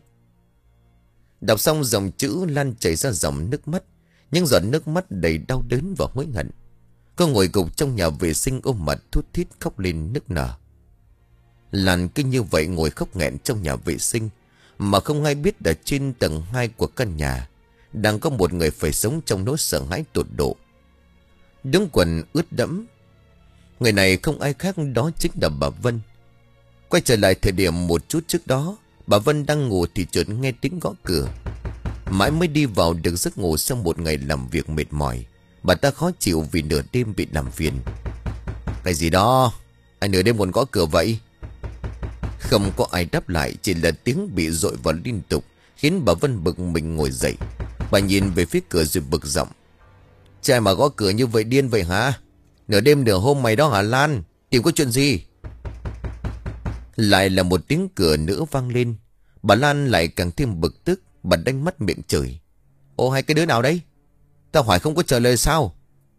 Đọc xong dòng chữ, Lan chảy ra dòng nước mắt. Những giọt nước mắt đầy đau đớn và hối hận. Cô ngồi gục trong nhà vệ sinh ôm mặt thút thít khóc lên nức nở. Lan cứ như vậy ngồi khóc nghẹn trong nhà vệ sinh, mà không ai biết ở trên tầng hai của căn nhà đang có một người phải sống trong nỗi sợ hãi tột độ. Đống quần ướt đẫm. Người này không ai khác, đó chính là bà Vân. Quay trở lại thời điểm một chút trước đó, bà Vân đang ngủ thì chợt nghe tiếng gõ cửa. Mãi mới đi vào được giấc ngủ sau một ngày làm việc mệt mỏi. Bà ta khó chịu vì nửa đêm bị làm phiền. Cái gì đó? Ai nửa đêm còn gõ cửa vậy? Không có ai đáp lại, chỉ là tiếng bị dội vào liên tục, khiến bà Vân bực mình ngồi dậy. Bà nhìn về phía cửa rồi bực giọng: trai mà gõ cửa như vậy điên vậy hả? Nửa đêm nửa hôm mày đó hả Lan? Tìm có chuyện gì? Lại là một tiếng cửa nữa vang lên. Bà Lan lại càng thêm bực tức. Bà đánh mắt miệng chửi: ô, hai cái đứa nào đấy? Tao hỏi không có trả lời sao?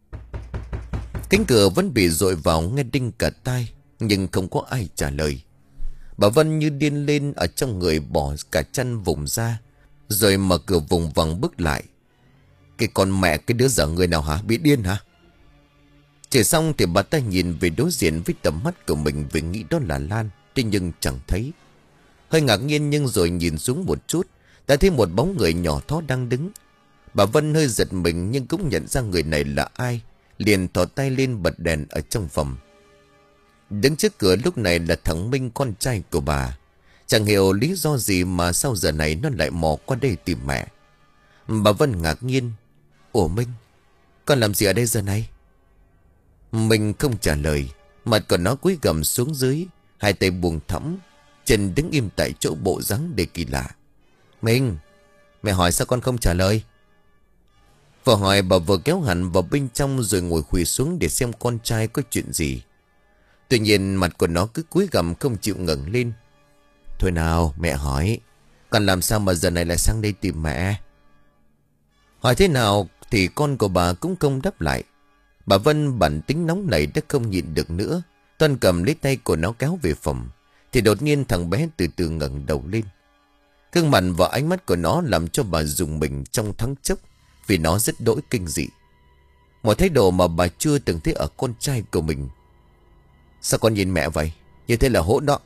Cánh cửa vẫn bị dội vào nghe đinh cả tai, nhưng không có ai trả lời. Bà Vân như điên lên, ở trong người bỏ cả chăn vùng ra, rồi mở cửa vùng vằng bước lại. Cái con mẹ cái đứa dở người nào hả? Bị điên hả? Chỉ xong thì bà ta nhìn về đối diện với tầm mắt của mình, vì nghĩ đó là Lan, thế nhưng chẳng thấy. Hơi ngạc nhiên nhưng rồi nhìn xuống một chút, đã thấy một bóng người nhỏ thó đang đứng. Bà Vân hơi giật mình nhưng cũng nhận ra người này là ai, liền thò tay lên bật đèn ở trong phòng. Đứng trước cửa lúc này là thằng Minh, con trai của bà. Chẳng hiểu lý do gì mà sau giờ này nó lại mò qua đây tìm mẹ. Bà Vân ngạc nhiên: ủa Minh, con làm gì ở đây giờ này? Minh không trả lời, mặt của nó cúi gằm xuống dưới, hai tay buông thõng, chân đứng im tại chỗ bộ dáng để kỳ lạ. Minh, mẹ hỏi sao con không trả lời? Vừa hỏi bà vừa kéo hẳn vào bên trong rồi ngồi khuỵu xuống để xem con trai có chuyện gì. Tuy nhiên mặt của nó cứ cúi gằm không chịu ngẩng lên. Thôi nào mẹ hỏi, con làm sao mà giờ này lại sang đây tìm mẹ? Hỏi thế nào thì con của bà cũng không đáp lại. Bà Vân bản tính nóng này đã không nhịn được nữa, toàn cầm lấy tay của nó kéo về phòng. Thì đột nhiên thằng bé từ từ ngẩng đầu lên. Gương mặt và ánh mắt của nó làm cho bà rùng mình trong thoáng chốc, vì nó rất đỗi kinh dị. Một thái độ mà bà chưa từng thấy ở con trai của mình. Sao con nhìn mẹ vậy? Như thế là hỗn đó.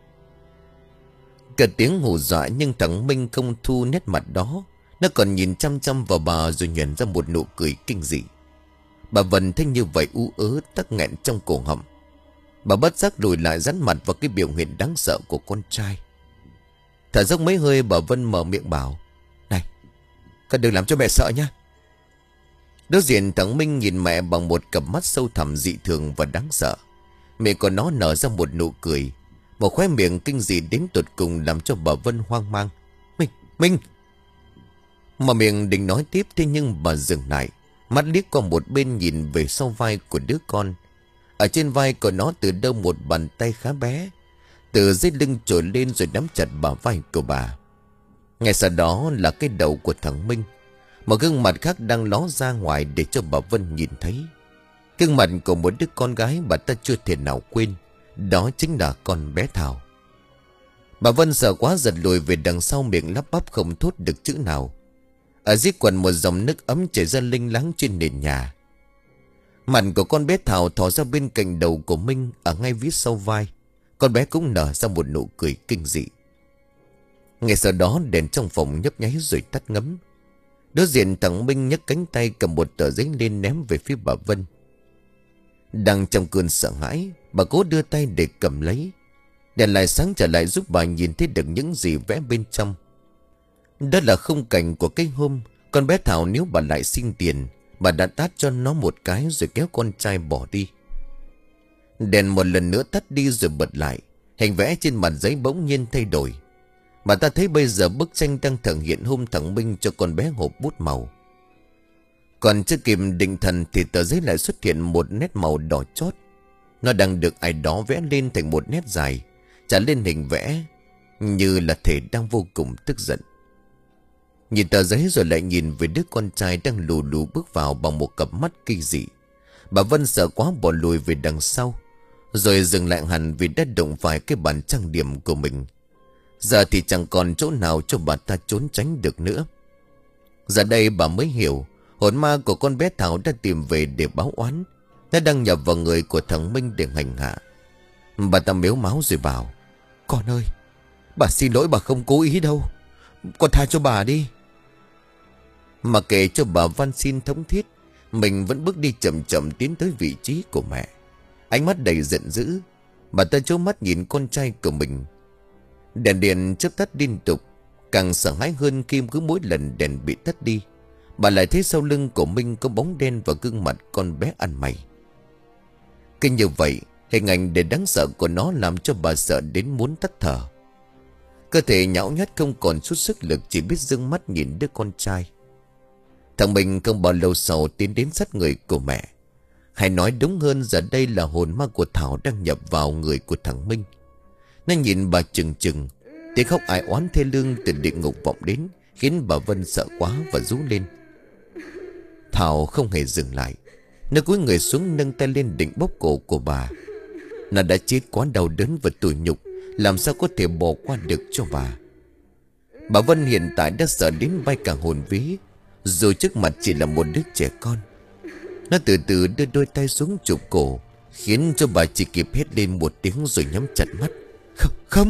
Cả tiếng hù dọa nhưng thằng Minh không thu nét mặt đó. Nó còn nhìn chăm chăm vào bà rồi nhoẻn ra một nụ cười kinh dị. Bà Vân thấy như vậy ú ớ tắc nghẹn trong cổ họng. Bà bất giác lùi lại dán mặt vào cái biểu hiện đáng sợ của con trai. Thở dốc mấy hơi bà Vân mở miệng bảo: này, con đừng làm cho mẹ sợ nhá. Đối diện thằng Minh nhìn mẹ bằng một cặp mắt sâu thẳm dị thường và đáng sợ. Miệng của nó nở ra một nụ cười, một khóe miệng kinh dị đến tột cùng làm cho bà Vân hoang mang. Minh, Minh. Mà miệng định nói tiếp, thế nhưng bà dừng lại, mắt liếc qua một bên nhìn về sau vai của đứa con. Ở trên vai của nó từ đâu một bàn tay khá bé từ dưới lưng trồi lên rồi nắm chặt bả vai của bà. Ngay sau đó là cái đầu của thằng Minh. Một gương mặt khác đang ló ra ngoài để cho bà Vân nhìn thấy. Gương mặt của một đứa con gái bà ta chưa thể nào quên. Đó chính là con bé Thảo. Bà Vân sợ quá giật lùi về đằng sau, miệng lắp bắp không thốt được chữ nào. Ở dưới quần một dòng nước ấm chảy ra linh láng trên nền nhà. Mặt của con bé Thảo thò ra bên cạnh đầu của Minh, ở ngay phía sau vai. Con bé cũng nở ra một nụ cười kinh dị. Ngay sau đó đèn trong phòng nhấp nháy rồi tắt ngấm. Đối diện thằng Minh nhấc cánh tay cầm một tờ giấy lên ném về phía bà Vân. Đang trong cơn sợ hãi, bà cố đưa tay để cầm lấy. Đèn lại sáng trở lại giúp bà nhìn thấy được những gì vẽ bên trong. Đó là khung cảnh của cái hôm con bé Thảo nếu bà lại xin tiền, bà đã tát cho nó một cái rồi kéo con trai bỏ đi. Đèn một lần nữa tắt đi rồi bật lại. Hình vẽ trên mặt giấy bỗng nhiên thay đổi. Bà ta thấy bây giờ bức tranh đang thực hiện hôn thằng Minh cho con bé hộp bút màu. Còn chưa kịp định thần thì tờ giấy lại xuất hiện một nét màu đỏ chót. Nó đang được ai đó vẽ lên thành một nét dài, trả lên hình vẽ như là thể đang vô cùng tức giận. Nhìn tờ giấy rồi lại nhìn về đứa con trai đang lù lù bước vào bằng một cặp mắt kỳ dị. Bà Vân sợ quá bỏ lùi về đằng sau, rồi dừng lại hẳn vì đã đụng phải cái bàn trang điểm của mình. Giờ thì chẳng còn chỗ nào cho bà ta trốn tránh được nữa. Giờ đây bà mới hiểu hồn ma của con bé Thảo đã tìm về để báo oán. Nó đang nhập vào người của thằng Minh để hành hạ. Bà ta mếu máo rồi bảo: Con ơi, bà xin lỗi, bà không cố ý đâu. Con tha cho bà đi. Mà kể cho bà van xin thống thiết, mình vẫn bước đi chậm chậm tiến tới vị trí của mẹ. Ánh mắt đầy giận dữ. Bà ta trố mắt nhìn con trai của mình. Đèn điện chớp tắt liên tục. Càng sợ hãi hơn khi cứ mỗi lần đèn bị tắt đi, bà lại thấy sau lưng của Minh có bóng đen và gương mặt con bé ăn mày. Kinh như vậy, hình ảnh để đáng sợ của nó làm cho bà sợ đến muốn tắt thở. Cơ thể nhão nhát không còn chút sức lực, chỉ biết dương mắt nhìn đứa con trai. Thằng Minh không bao lâu sau tiến đến sát người của mẹ. Hay nói đúng hơn, giờ đây là hồn ma của Thảo đang nhập vào người của thằng Minh. Nó nhìn bà chừng chừng. Tiếng khóc ai oán thê lương từ địa ngục vọng đến, khiến bà Vân sợ quá và rú lên. Thảo không hề dừng lại. Nó cúi người xuống nâng tay lên định bóp cổ của bà. Nó đã chết quá đau đớn và tủi nhục, làm sao có thể bỏ qua được cho bà. Bà Vân hiện tại đã sợ đến bay cả hồn vía, rồi trước mặt chỉ là một đứa trẻ con. Nó từ từ đưa đôi tay xuống chụp cổ, khiến cho bà chỉ kịp hét lên một tiếng rồi nhắm chặt mắt. Không, không.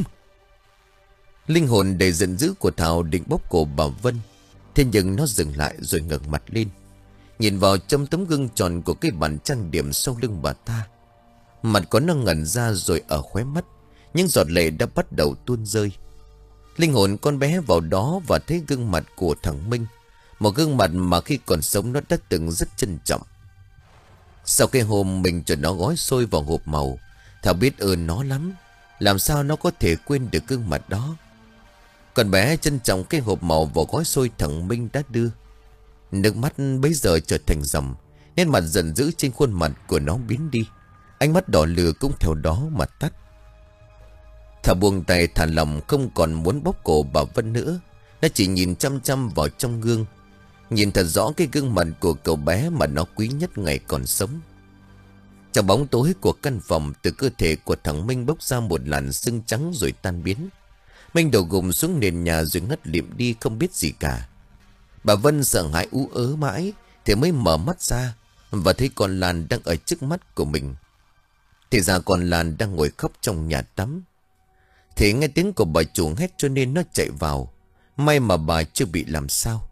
Linh hồn đầy giận dữ của Thảo định bóp cổ bà Vân. Thế nhưng nó dừng lại rồi ngẩng mặt lên, nhìn vào trong tấm gương tròn của cái bàn trang điểm sau lưng bà ta. Mặt có nó ngẩn ra, rồi ở khóe mắt những giọt lệ đã bắt đầu tuôn rơi. Linh hồn con bé vào đó và thấy gương mặt của thằng Minh, một gương mặt mà khi còn sống nó đã từng rất trân trọng. Sau cái hôm mình cho nó gói xôi vào hộp màu, Thảo biết ơn nó lắm. Làm sao nó có thể quên được gương mặt đó. Con bé trân trọng cái hộp màu vào gói xôi thằng Minh đã đưa. Nước mắt bấy giờ trở thành dòng. Nét mặt giận dữ trên khuôn mặt của nó biến đi. Ánh mắt đỏ lửa cũng theo đó mà tắt. Thảo buông tay thả lòng, không còn muốn bóp cổ bà Vân nữa. Nó chỉ nhìn chăm chăm vào trong gương, nhìn thật rõ cái gương mặt của cậu bé mà nó quý nhất ngày còn sống. Trong bóng tối của căn phòng, từ cơ thể của thằng Minh bốc ra một làn sương trắng rồi tan biến. Minh đầu gục xuống nền nhà rồi ngất lịm đi không biết gì cả. Bà Vân sợ hãi ú ớ mãi thì mới mở mắt ra và thấy con Lan đang ở trước mắt của mình. Thì ra con Lan đang ngồi khóc trong nhà tắm. Thì nghe tiếng của bà chủ hét cho nên nó chạy vào. May mà bà chưa bị làm sao.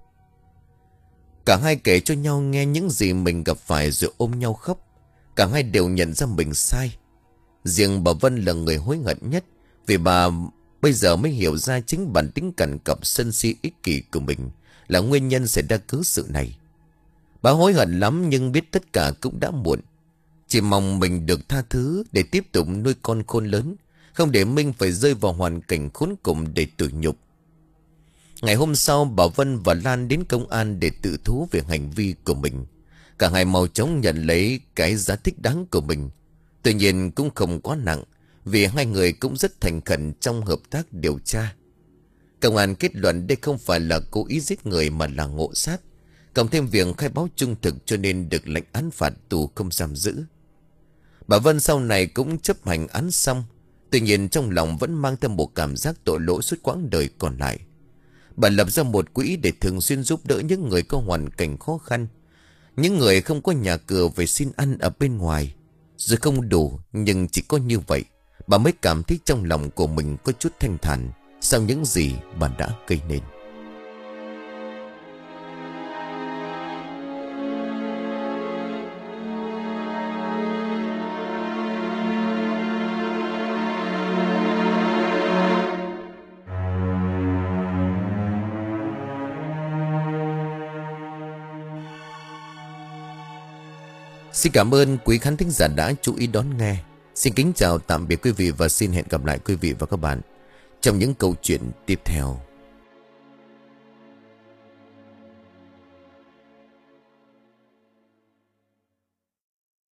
Cả hai kể cho nhau nghe những gì mình gặp phải rồi ôm nhau khóc. Cả hai đều nhận ra mình sai. Riêng bà Vân là người hối hận nhất, vì bà bây giờ mới hiểu ra chính bản tính cằn cập sân si ích kỷ của mình là nguyên nhân xảy ra cớ sự này. Bà hối hận lắm nhưng biết tất cả cũng đã muộn. Chỉ mong mình được tha thứ để tiếp tục nuôi con khôn lớn, không để Minh phải rơi vào hoàn cảnh khốn cùng để tủi nhục. Ngày hôm sau, bà Vân và Lan đến công an để tự thú về hành vi của mình. Cả hai mau chóng nhận lấy cái giá thích đáng của mình. Tuy nhiên cũng không quá nặng, vì hai người cũng rất thành khẩn trong hợp tác điều tra. Công an kết luận đây không phải là cố ý giết người mà là ngộ sát, cộng thêm việc khai báo trung thực cho nên được lệnh án phạt tù không giam giữ. Bà Vân sau này cũng chấp hành án xong, tuy nhiên trong lòng vẫn mang thêm một cảm giác tội lỗi suốt quãng đời còn lại. Bà lập ra một quỹ để thường xuyên giúp đỡ những người có hoàn cảnh khó khăn, những người không có nhà cửa về xin ăn ở bên ngoài. Rồi không đủ, nhưng chỉ có như vậy bà mới cảm thấy trong lòng của mình có chút thanh thản sau những gì bà đã gây nên. Xin cảm ơn quý khán thính giả đã chú ý đón nghe. Xin kính chào tạm biệt quý vị và xin hẹn gặp lại quý vị và các bạn trong những câu chuyện tiếp theo.